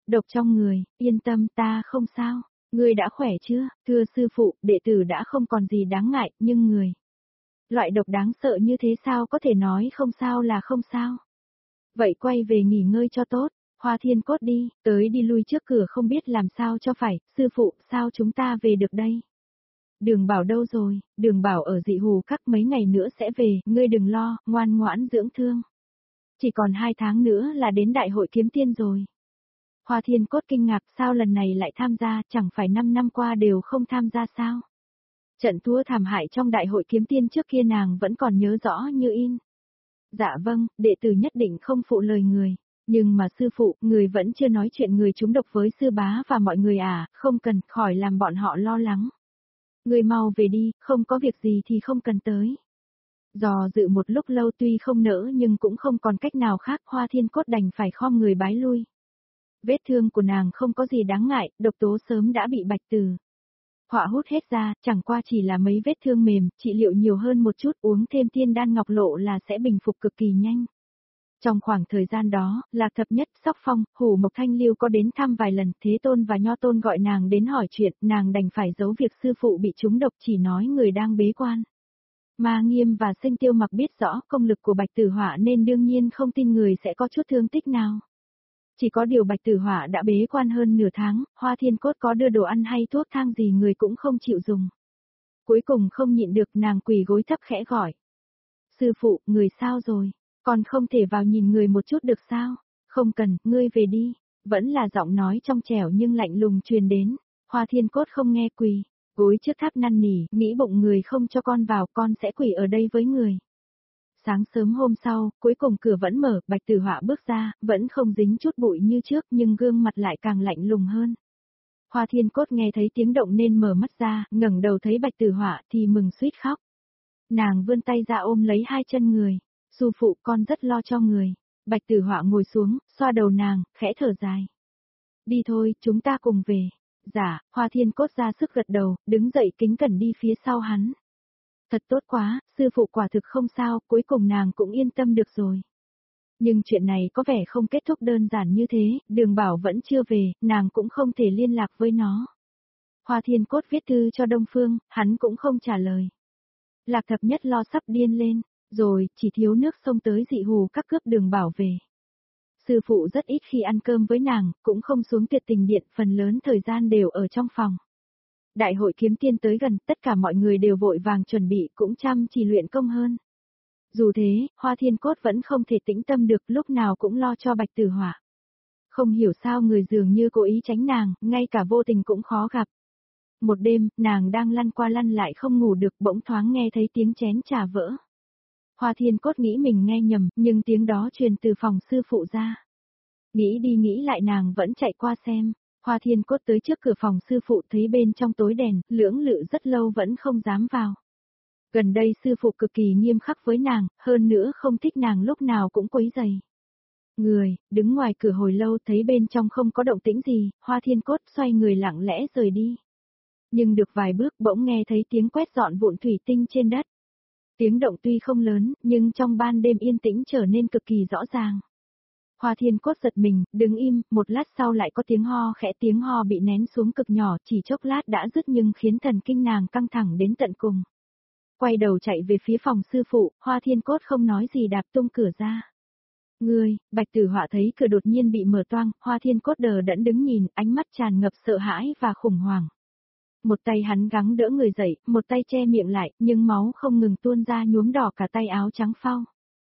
Độc trong người, yên tâm ta không sao. Ngươi đã khỏe chưa? Thưa sư phụ, đệ tử đã không còn gì đáng ngại, nhưng người. Loại độc đáng sợ như thế sao có thể nói không sao là không sao. Vậy quay về nghỉ ngơi cho tốt, Hoa Thiên Cốt đi, tới đi lui trước cửa không biết làm sao cho phải, sư phụ, sao chúng ta về được đây? Đường Bảo đâu rồi? Đường Bảo ở Dị Hù Các mấy ngày nữa sẽ về, ngươi đừng lo, ngoan ngoãn dưỡng thương. Chỉ còn 2 tháng nữa là đến đại hội kiếm tiên rồi. Hoa Thiên Cốt kinh ngạc sao lần này lại tham gia, chẳng phải 5 năm qua đều không tham gia sao? Trận thua thảm hại trong đại hội kiếm tiên trước kia nàng vẫn còn nhớ rõ như in. Dạ vâng, đệ tử nhất định không phụ lời người. Nhưng mà sư phụ, người vẫn chưa nói chuyện người trúng độc với sư bá và mọi người à, không cần, khỏi làm bọn họ lo lắng. Người mau về đi, không có việc gì thì không cần tới. Dò dự một lúc lâu tuy không nỡ nhưng cũng không còn cách nào khác, Hoa Thiên Cốt đành phải khom người bái lui. Vết thương của nàng không có gì đáng ngại, độc tố sớm đã bị Bạch Tử Họa hút hết ra, chẳng qua chỉ là mấy vết thương mềm, trị liệu nhiều hơn một chút, uống thêm Thiên Đan Ngọc Lộ là sẽ bình phục cực kỳ nhanh. Trong khoảng thời gian đó, Lạc Thập Nhất, Sóc Phong, Hủ Mộc Thanh Lưu có đến thăm vài lần, Thế Tôn và Nho Tôn gọi nàng đến hỏi chuyện, nàng đành phải giấu việc sư phụ bị trúng độc, chỉ nói người đang bế quan. Ma Nghiêm và Sinh Tiêu Mặc biết rõ công lực của Bạch Tử Họa nên đương nhiên không tin người sẽ có chút thương tích nào. Chỉ có điều Bạch Tử Họa đã bế quan hơn nửa tháng, Hoa Thiên Cốt có đưa đồ ăn hay thuốc thang gì người cũng không chịu dùng. Cuối cùng không nhịn được nàng quỳ gối thấp khẽ gọi. Sư phụ, người sao rồi? Còn không thể vào nhìn người một chút được sao? Không cần, ngươi về đi. Vẫn là giọng nói trong trẻo nhưng lạnh lùng truyền đến. Hoa Thiên Cốt không nghe quỳ. Gối trước tháp năn nỉ, nghĩ bụng người không cho con vào, con sẽ quỳ ở đây với người. Sáng sớm hôm sau, cuối cùng cửa vẫn mở, Bạch Tử Họa bước ra, vẫn không dính chút bụi như trước nhưng gương mặt lại càng lạnh lùng hơn. Hoa Thiên Cốt nghe thấy tiếng động nên mở mắt ra, ngẩng đầu thấy Bạch Tử Họa thì mừng suýt khóc. Nàng vươn tay ra ôm lấy hai chân người. Sư phụ, con rất lo cho người. Bạch Tử Họa ngồi xuống, xoa đầu nàng, khẽ thở dài. Đi thôi, chúng ta cùng về. Dạ, Hoa Thiên Cốt ra sức gật đầu, đứng dậy kính cẩn đi phía sau hắn. Thật tốt quá, sư phụ quả thực không sao, cuối cùng nàng cũng yên tâm được rồi. Nhưng chuyện này có vẻ không kết thúc đơn giản như thế, Đường Bảo vẫn chưa về, nàng cũng không thể liên lạc với nó. Hoa Thiên Cốt viết thư cho Đông Phương, hắn cũng không trả lời. Lạc Thập Nhất lo sắp điên lên, rồi, chỉ thiếu nước xông tới Dị Hù Các cướp Đường Bảo về. Sư phụ rất ít khi ăn cơm với nàng, cũng không xuống Tuyệt Tình Điện, phần lớn thời gian đều ở trong phòng. Đại hội kiếm tiên tới gần, tất cả mọi người đều vội vàng chuẩn bị, cũng chăm chỉ luyện công hơn. Dù thế, Hoa Thiên Cốt vẫn không thể tĩnh tâm được, lúc nào cũng lo cho Bạch Tử Họa. Không hiểu sao người dường như cố ý tránh nàng, ngay cả vô tình cũng khó gặp. Một đêm, nàng đang lăn qua lăn lại không ngủ được, bỗng thoáng nghe thấy tiếng chén trà vỡ. Hoa Thiên Cốt nghĩ mình nghe nhầm, nhưng tiếng đó truyền từ phòng sư phụ ra. Nghĩ đi nghĩ lại nàng vẫn chạy qua xem. Hoa Thiên Cốt tới trước cửa phòng sư phụ thấy bên trong tối đèn, lưỡng lự rất lâu vẫn không dám vào. Gần đây sư phụ cực kỳ nghiêm khắc với nàng, hơn nữa không thích nàng lúc nào cũng quấy rầy. Người, đứng ngoài cửa hồi lâu thấy bên trong không có động tĩnh gì, Hoa Thiên Cốt xoay người lặng lẽ rời đi. Nhưng được vài bước bỗng nghe thấy tiếng quét dọn vụn thủy tinh trên đất. Tiếng động tuy không lớn, nhưng trong ban đêm yên tĩnh trở nên cực kỳ rõ ràng. Hoa Thiên Cốt giật mình, đứng im, một lát sau lại có tiếng ho khẽ, tiếng ho bị nén xuống cực nhỏ, chỉ chốc lát đã dứt nhưng khiến thần kinh nàng căng thẳng đến tận cùng. Quay đầu chạy về phía phòng sư phụ, Hoa Thiên Cốt không nói gì đạp tung cửa ra. Ngươi, Bạch Tử Họa thấy cửa đột nhiên bị mở toang, Hoa Thiên Cốt đờ đẫn đứng nhìn, ánh mắt tràn ngập sợ hãi và khủng hoảng. Một tay hắn gắng đỡ người dậy, một tay che miệng lại, nhưng máu không ngừng tuôn ra nhuốm đỏ cả tay áo trắng phau.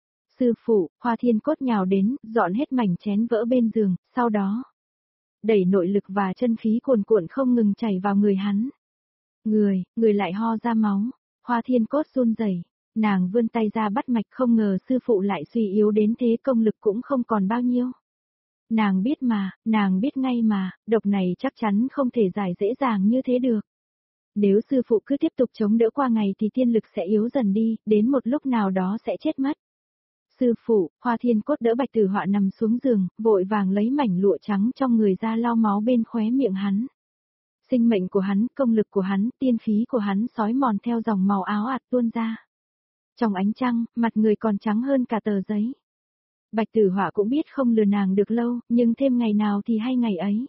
Sư phụ, Hoa Thiên Cốt nhào đến, dọn hết mảnh chén vỡ bên giường, sau đó đẩy nội lực và chân khí cuồn cuộn không ngừng chảy vào người hắn. Người lại ho ra máu. Hoa Thiên Cốt run rẩy, nàng vươn tay ra bắt mạch, không ngờ sư phụ lại suy yếu đến thế, công lực cũng không còn bao nhiêu. Nàng biết ngay mà, độc này chắc chắn không thể giải dễ dàng như thế được. Nếu sư phụ cứ tiếp tục chống đỡ qua ngày thì tiên lực sẽ yếu dần đi, đến một lúc nào đó sẽ chết mất. Sư phụ, Hoa Thiên Cốt đỡ Bạch Tử Họa nằm xuống giường, vội vàng lấy mảnh lụa trắng trong người ra lau máu bên khóe miệng hắn. Sinh mệnh của hắn, công lực của hắn, tiên khí của hắn xói mòn theo dòng màu áo ạt tuôn ra. Trong ánh trăng, mặt người còn trắng hơn cả tờ giấy. Bạch Tử Họa cũng biết không lừa nàng được lâu, nhưng thêm ngày nào thì hay ngày ấy.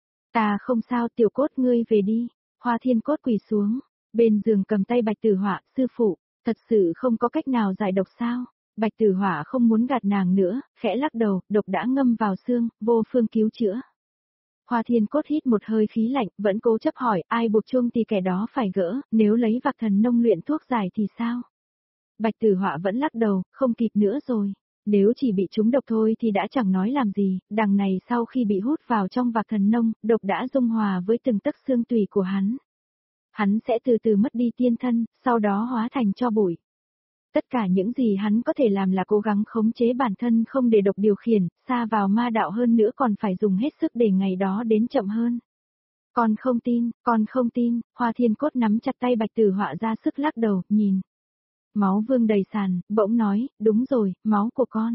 Ta không sao, Tiểu Cốt ngươi về đi. Hoa Thiên Cốt quỳ xuống, bên giường cầm tay Bạch Tử Họa, sư phụ, thật sự không có cách nào giải độc sao? Bạch Tử Họa không muốn gạt nàng nữa, khẽ lắc đầu, độc đã ngâm vào xương, vô phương cứu chữa. Hoa Thiên Cốt hít một hơi khí lạnh, vẫn cố chấp hỏi, ai buộc chuông thì kẻ đó phải gỡ, nếu lấy Vạc Thần Nông luyện thuốc giải thì sao? Bạch Tử Họa vẫn lắc đầu, không kịp nữa rồi. Nếu chỉ bị trúng độc thôi thì đã chẳng nói làm gì, đằng này sau khi bị hút vào trong Vạc Thần Nông, độc đã dung hòa với từng tấc xương tủy của hắn. Hắn sẽ từ từ mất đi tiên thân, sau đó hóa thành tro bụi. Tất cả những gì hắn có thể làm là cố gắng khống chế bản thân không để độc điều khiển, xa vào ma đạo hơn nữa còn phải dùng hết sức để ngày đó đến chậm hơn. Con không tin, Hoa Thiên Cốt nắm chặt tay Bạch Tử Họa ra sức lắc đầu, nhìn. Máu vương đầy sàn, bỗng nói, đúng rồi, máu của con.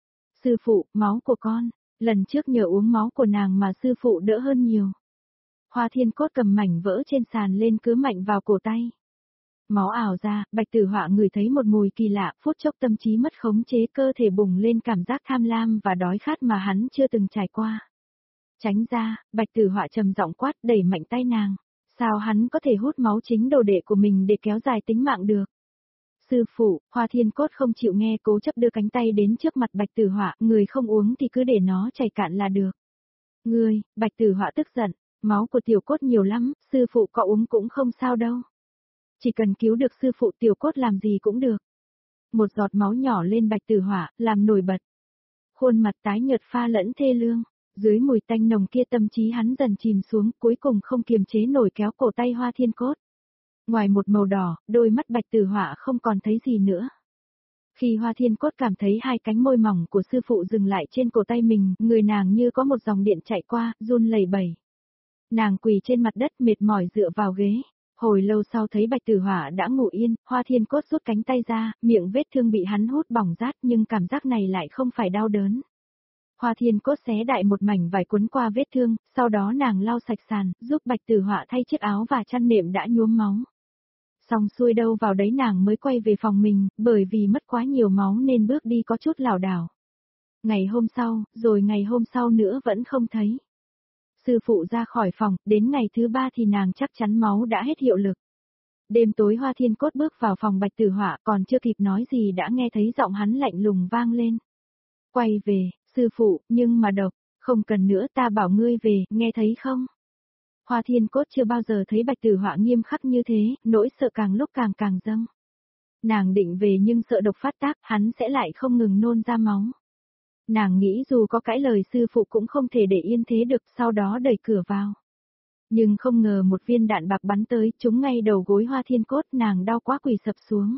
Sư phụ, máu của con, lần trước nhờ uống máu của nàng mà sư phụ đỡ hơn nhiều. Hoa Thiên Cốt cầm mảnh vỡ trên sàn lên cứ mạnh vào cổ tay. Máu ảo ra, Bạch Tử Họa ngửi thấy một mùi kỳ lạ, phút chốc tâm trí mất khống chế, cơ thể bùng lên cảm giác tham lam và đói khát mà hắn chưa từng trải qua. Tránh ra, Bạch Tử Họa trầm giọng quát, đẩy mạnh tay nàng. Sao hắn có thể hút máu chính đồ đệ của mình để kéo dài tính mạng được? Sư phụ, Hoa Thiên Cốt không chịu nghe, cố chấp đưa cánh tay đến trước mặt Bạch Tử Họa, người không uống thì cứ để nó chảy cạn là được. Ngươi, Bạch Tử Họa tức giận, máu của Tiểu Cốt nhiều lắm, sư phụ có uống cũng không sao đâu. Chỉ cần cứu được sư phụ, Tiểu Cốt làm gì cũng được. Một giọt máu nhỏ lên Bạch Tử Họa, làm nổi bật. Khuôn mặt tái nhợt pha lẫn thê lương, dưới mùi tanh nồng kia tâm trí hắn dần chìm xuống, cuối cùng không kiềm chế nổi kéo cổ tay Hoa Thiên Cốt. Ngoài một màu đỏ, đôi mắt Bạch Tử Họa không còn thấy gì nữa. Khi Hoa Thiên Cốt cảm thấy hai cánh môi mỏng của sư phụ dừng lại trên cổ tay mình, người nàng như có một dòng điện chạy qua, run lẩy bẩy. Nàng quỳ trên mặt đất mệt mỏi dựa vào ghế. Hồi lâu sau thấy Bạch Tử Họa đã ngủ yên, Hoa Thiên Cốt rút cánh tay ra, miệng vết thương bị hắn hút bỏng rát nhưng cảm giác này lại không phải đau đớn. Hoa Thiên Cốt xé đại một mảnh vải cuốn qua vết thương, sau đó nàng lau sạch sàn, giúp Bạch Tử Họa thay chiếc áo và chăn nệm đã nhuốm máu. Xong xuôi đâu vào đấy nàng mới quay về phòng mình, bởi vì mất quá nhiều máu nên bước đi có chút lảo đảo. Ngày hôm sau, rồi ngày hôm sau nữa vẫn không thấy. Sư phụ ra khỏi phòng, đến ngày thứ 3 thì nàng chắc chắn máu đã hết hiệu lực. Đêm tối Hoa Thiên Cốt bước vào phòng Bạch Tử Họa, còn chưa kịp nói gì đã nghe thấy giọng hắn lạnh lùng vang lên. Quay về, sư phụ, nhưng mà độc, không cần nữa, ta bảo ngươi về, nghe thấy không? Hoa Thiên Cốt chưa bao giờ thấy Bạch Tử Họa nghiêm khắc như thế, nỗi sợ càng lúc càng dâng. Nàng định về nhưng sợ độc phát tác, hắn sẽ lại không ngừng nôn ra máu. Nàng nghĩ dù có cãi lời sư phụ cũng không thể để yên thế được, sau đó đẩy cửa vào. Nhưng không ngờ một viên đạn bạc bắn tới, trúng ngay đầu gối Hoa Thiên Cốt, nàng đau quá quỳ sập xuống.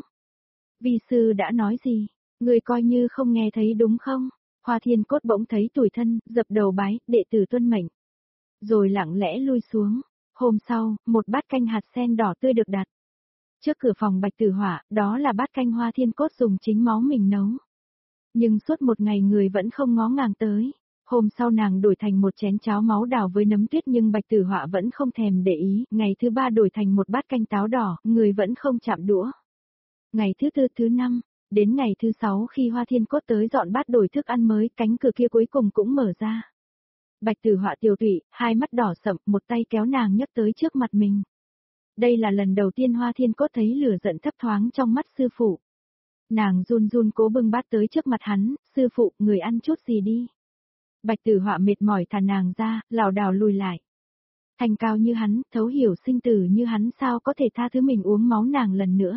Vi sư đã nói gì? Người coi như không nghe thấy đúng không? Hoa Thiên Cốt bỗng thấy tủi thân, dập đầu bái, đệ tử tuân mệnh. Rồi lặng lẽ lui xuống. Hôm sau, một bát canh hạt sen đỏ tươi được đặt trước cửa phòng Bạch Tử Họa, đó là bát canh Hoa Thiên Cốt dùng chính máu mình nấu. Nhưng suốt một ngày người vẫn không ngó ngàng tới. Hôm sau nàng đổi thành một chén cháo máu đào với nấm tuyết nhưng Bạch Tử Họa vẫn không thèm để ý, ngày thứ 3 đổi thành một bát canh táo đỏ, người vẫn không chạm đũa. Ngày thứ 4, thứ 5, đến ngày thứ 6 khi Hoa Thiên Cốt tới dọn bát đổi thức ăn mới, cánh cửa kia cuối cùng cũng mở ra. Bạch Tử Họa tiều tụy, hai mắt đỏ sậm, một tay kéo nàng nhấc tới trước mặt mình. Đây là lần đầu tiên Hoa Thiên Cốt thấy lửa giận thấp thoáng trong mắt sư phụ. Nàng run run cố bưng bát tới trước mặt hắn, sư phụ, người ăn chút gì đi. Bạch Tử Họa mệt mỏi thả nàng ra, lảo đảo lùi lại. Thanh cao như hắn, thấu hiểu sinh tử như hắn, sao có thể tha thứ mình uống máu nàng lần nữa.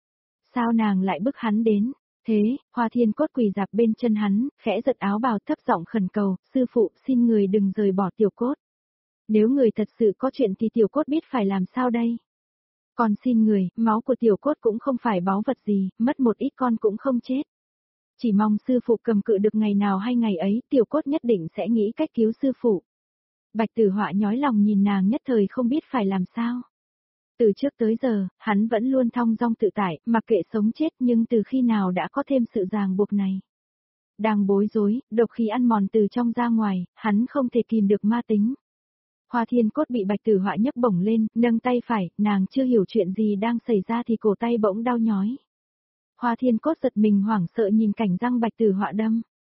Sao nàng lại bức hắn đến? Thế, Hoa Thiên Cốt quỳ dạp bên chân hắn, khẽ giật áo bào thấp giọng khẩn cầu, sư phụ xin người đừng rời bỏ Tiểu Cốt. Nếu người thật sự có chuyện thì Tiểu Cốt biết phải làm sao đây? Còn xin người, máu của Tiểu Cốt cũng không phải báu vật gì, mất một ít con cũng không chết. Chỉ mong sư phụ cầm cự được ngày nào hay ngày ấy, Tiểu Cốt nhất định sẽ nghĩ cách cứu sư phụ. Bạch Tử Họa nhói lòng nhìn nàng nhất thời không biết phải làm sao. Từ trước tới giờ, hắn vẫn luôn thong dong tự tại, mặc kệ sống chết, nhưng từ khi nào đã có thêm sự ràng buộc này. Đang bối rối, độc khí ăn mòn từ trong ra ngoài, hắn không thể kìm được ma tính. Hoa Thiên Cốt bị Bạch Tử Họa nhấc bổng lên, nâng tay phải, nàng chưa hiểu chuyện gì đang xảy ra thì cổ tay bỗng đau nhói. Hoa Thiên Cốt giật mình hoảng sợ nhìn cảnh răng Bạch Tử Họa đâm.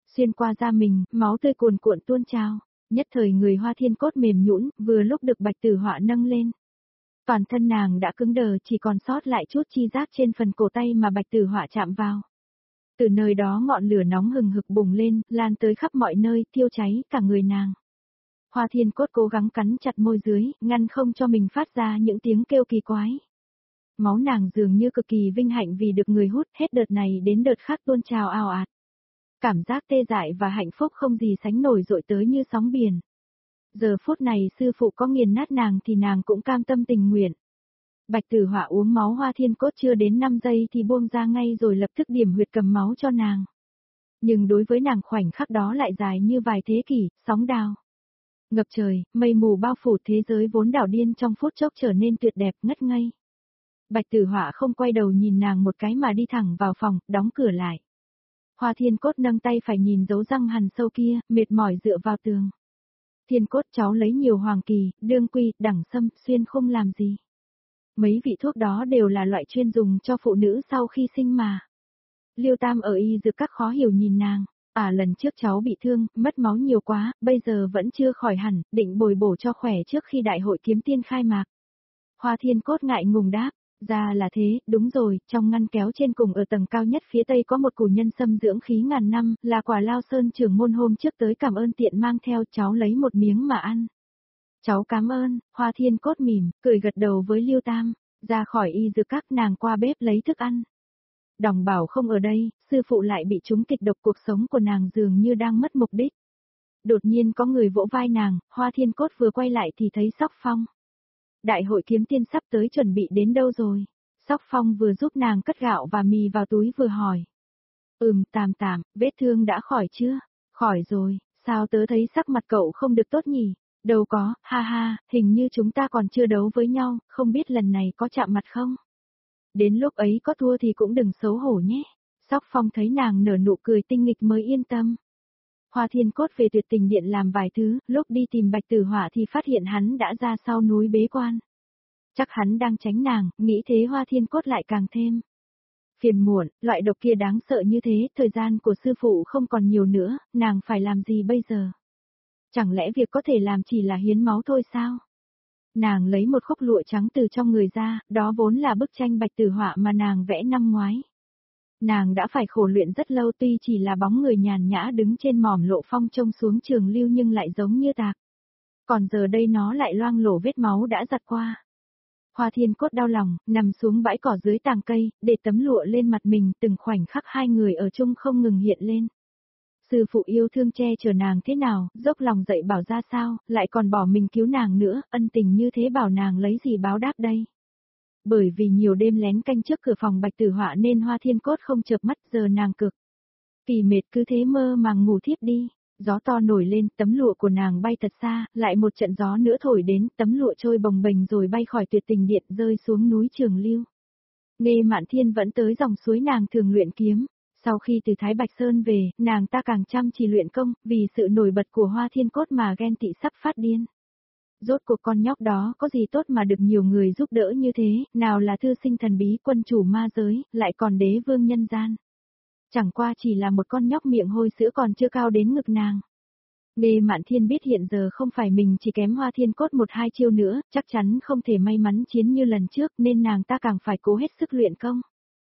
xuyên qua da mình, máu tươi cuồn cuộn tuôn trào. Nhất thời người Hoa Thiên Cốt mềm nhũn, vừa lúc được Bạch Tử Họa nâng lên. Toàn thân nàng đã cứng đờ, chỉ còn sót lại chút chi giác trên phần cổ tay mà Bạch Tử Họa chạm vào. Từ nơi đó ngọn lửa nóng hừng hực bùng lên, lan tới khắp mọi nơi, thiêu cháy cả người nàng. Hoa Thiên Cốt cố gắng cắn chặt môi dưới, ngăn không cho mình phát ra những tiếng kêu kỳ quái. Máu nàng dường như cực kỳ vinh hạnh vì được người hút, hết đợt này đến đợt khác tuôn trào ào ạt. Cảm giác tê dại và hạnh phúc không gì sánh nổi dội tới như sóng biển. Giờ phút này sư phụ có nghiền nát nàng thì nàng cũng cam tâm tình nguyện. Bạch Tử Họa uống máu Hoa Thiên Cốt chưa đến 5 giây thì buông ra ngay rồi lập tức điểm huyệt cầm máu cho nàng. Nhưng đối với nàng khoảnh khắc đó lại dài như vài thế kỷ, sóng đào. Ngập trời, mây mù bao phủ thế giới vốn đảo điên trong phút chốc trở nên tuyệt đẹp ngất ngây. Bạch Tử Họa không quay đầu nhìn nàng một cái mà đi thẳng vào phòng, đóng cửa lại. Hoa Thiên Cốt nâng tay phải nhìn dấu răng hằn sâu kia, mệt mỏi dựa vào tường. Thiên Cốt cháu lấy nhiều hoàng kỳ, đương quy, đẳng sâm, xuyên không làm gì. Mấy vị thuốc đó đều là loại chuyên dùng cho phụ nữ sau khi sinh mà. Liêu Tam ở y dược các khó hiểu nhìn nàng. Lần trước cháu bị thương, mất máu nhiều quá, bây giờ vẫn chưa khỏi hẳn, định bồi bổ cho khỏe trước khi đại hội kiếm tiên khai mạc. Hoa Thiên Cốt ngại ngùng đáp. Ra là thế, đúng rồi, trong ngăn kéo trên cùng ở tầng cao nhất phía tây có một củ nhân sâm dưỡng khí ngàn năm, là quả Lao Sơn trưởng môn hôm trước tới cảm ơn tiện mang theo, cháu lấy một miếng mà ăn. Cháu cảm ơn, Hoa Thiên Cốt mỉm, cười gật đầu với Liêu Tam, ra khỏi y dược các nàng qua bếp lấy thức ăn. Đồng bảo không ở đây, sư phụ lại bị trúng kịch độc, cuộc sống của nàng dường như đang mất mục đích. Đột nhiên có người vỗ vai nàng, Hoa Thiên Cốt vừa quay lại thì thấy Sóc Phong. Đại hội kiếm tiên sắp tới, chuẩn bị đến đâu rồi? Sóc Phong vừa giúp nàng cất gạo và mì vào túi vừa hỏi. Tạm, vết thương đã khỏi chưa? Khỏi rồi, sao tớ thấy sắc mặt cậu không được tốt nhỉ? Đâu có, ha ha, hình như chúng ta còn chưa đấu với nhau, không biết lần này có chạm mặt không? Đến lúc ấy có thua thì cũng đừng xấu hổ nhé. Sóc Phong thấy nàng nở nụ cười tinh nghịch mới yên tâm. Hoa Thiên Cốt về Tuyệt Tình Điện làm vài thứ, lúc đi tìm Bạch Tử Họa thì phát hiện hắn đã ra sau núi bế quan. Chắc hắn đang tránh nàng, nghĩ thế Hoa Thiên Cốt lại càng thêm phiền muộn, loại độc kia đáng sợ như thế, thời gian của sư phụ không còn nhiều nữa, nàng phải làm gì bây giờ? Chẳng lẽ việc có thể làm chỉ là hiến máu thôi sao? Nàng lấy một khúc lụa trắng từ trong người ra, đó vốn là bức tranh Bạch Tử Họa mà nàng vẽ năm ngoái. Nàng đã phải khổ luyện rất lâu, tuy chỉ là bóng người nhàn nhã đứng trên mỏm lộ phong trông xuống Trường Lưu nhưng lại giống như tạc. Còn giờ đây nó lại loang lổ vết máu đã giặt qua. Hoa Thiên Cốt đau lòng, nằm xuống bãi cỏ dưới tàng cây, để tấm lụa lên mặt mình, từng khoảnh khắc hai người ở chung không ngừng hiện lên. Sư phụ yêu thương che chở nàng thế nào, dốc lòng dạy bảo ra sao, lại còn bỏ mình cứu nàng nữa, ân tình như thế bảo nàng lấy gì báo đáp đây. Bởi vì nhiều đêm lén canh trước cửa phòng Bạch Tử Họa nên Hoa Thiên Cốt không chợp mắt, giờ nàng cực kỳ mệt cứ thế mơ màng ngủ thiếp đi. Gió to nổi lên, tấm lụa của nàng bay thật xa, lại một trận gió nữa thổi đến, tấm lụa trôi bồng bềnh rồi bay khỏi Tuyệt Tình Điện rơi xuống núi Trường Lưu. Nghê Mạn Thiên vẫn tới dòng suối nàng thường luyện kiếm. Sau khi từ Thái Bạch Sơn về, nàng ta càng chăm chỉ luyện công, vì sự nổi bật của Hoa Thiên Cốt mà ghen tị sắp phát điên. Rốt cuộc con nhóc đó có gì tốt mà được nhiều người giúp đỡ như thế, nào là thư sinh thần bí, quân chủ ma giới, lại còn đế vương nhân gian. Chẳng qua chỉ là một con nhóc miệng hôi sữa còn chưa cao đến ngực nàng. Nghê Mạn Thiên biết hiện giờ không phải mình chỉ kém Hoa Thiên Cốt một hai chiêu nữa, chắc chắn không thể may mắn chiến như lần trước nên nàng ta càng phải cố hết sức luyện công.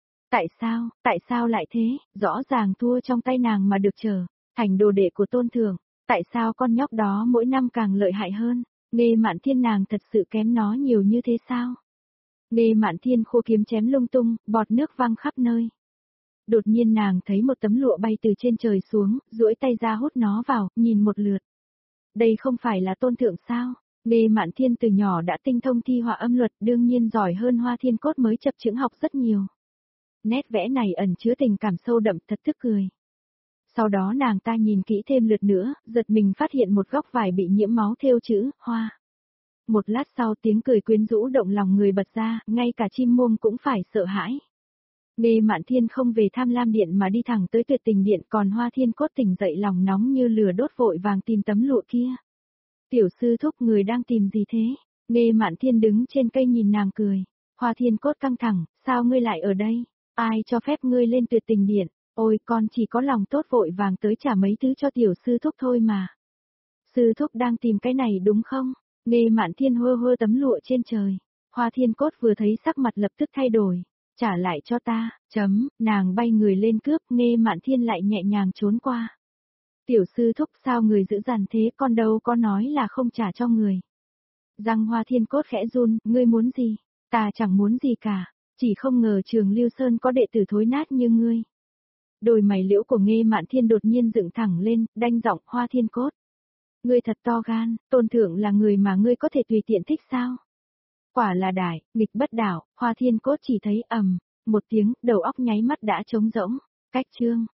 Tại sao lại thế, rõ ràng thua trong tay nàng mà được trở thành đồ đệ của Tôn Thượng, tại sao con nhóc đó mỗi năm càng lợi hại hơn, Nghê Mạn Thiên nàng thật sự kém nó nhiều như thế sao? Nghê Mạn Thiên khô kiếm chém lung tung, bọt nước văng khắp nơi. Đột nhiên nàng thấy một tấm lụa bay từ trên trời xuống, duỗi tay ra hút nó vào, nhìn một lượt. Đây không phải là Tôn Thượng sao? Nghê Mạn Thiên từ nhỏ đã tinh thông thi họa âm luật, đương nhiên giỏi hơn Hoa Thiên Cốt mới chập chững học rất nhiều. Nét vẽ này ẩn chứa tình cảm sâu đậm thật tức cười. Sau đó nàng ta nhìn kỹ thêm lượt nữa, giật mình phát hiện một góc vải bị nhiễm máu thêu chữ, hoa. Một lát sau tiếng cười quyến rũ động lòng người bật ra, ngay cả chim muông cũng phải sợ hãi. Nghê Mạn Thiên không về Tham Lam Điện mà đi thẳng tới Tuyệt Tình Điện, còn Hoa Thiên Cốt tỉnh dậy lòng nóng như lửa đốt vội vàng tìm tấm lụa kia. Tiểu sư thúc, người đang tìm gì thế? Nghê Mạn Thiên đứng trên cây nhìn nàng cười. Hoa Thiên Cốt căng thẳng, sao ngươi lại ở đây? Ai cho phép ngươi lên Tuyệt Tình Điện? Ôi con chỉ có lòng tốt vội vàng tới trả mấy thứ cho tiểu sư thúc thôi mà. Sư thúc đang tìm cái này đúng không? Nghe Mạn Thiên hơ hơ tấm lụa trên trời. Hoa Thiên Cốt vừa thấy sắc mặt lập tức thay đổi. Trả lại cho ta, nàng bay người lên cướp, Nghe Mạn Thiên lại nhẹ nhàng trốn qua. Tiểu sư thúc sao người giữ dằn thế, con đâu có nói là không trả cho người. Răng Hoa Thiên Cốt khẽ run, ngươi muốn gì? Ta chẳng muốn gì cả, chỉ không ngờ Trường Lưu Sơn có đệ tử thối nát như ngươi. Đôi mày liễu của Nghe Mạn Thiên đột nhiên dựng thẳng lên, đanh giọng Hoa Thiên Cốt. Ngươi thật to gan, Tôn thượng là người mà ngươi có thể tùy tiện thích sao? Quả là đại, nghịch bất đảo, Hoa Thiên Cốt chỉ thấy một tiếng, đầu óc nháy mắt đã trống rỗng. Cách chương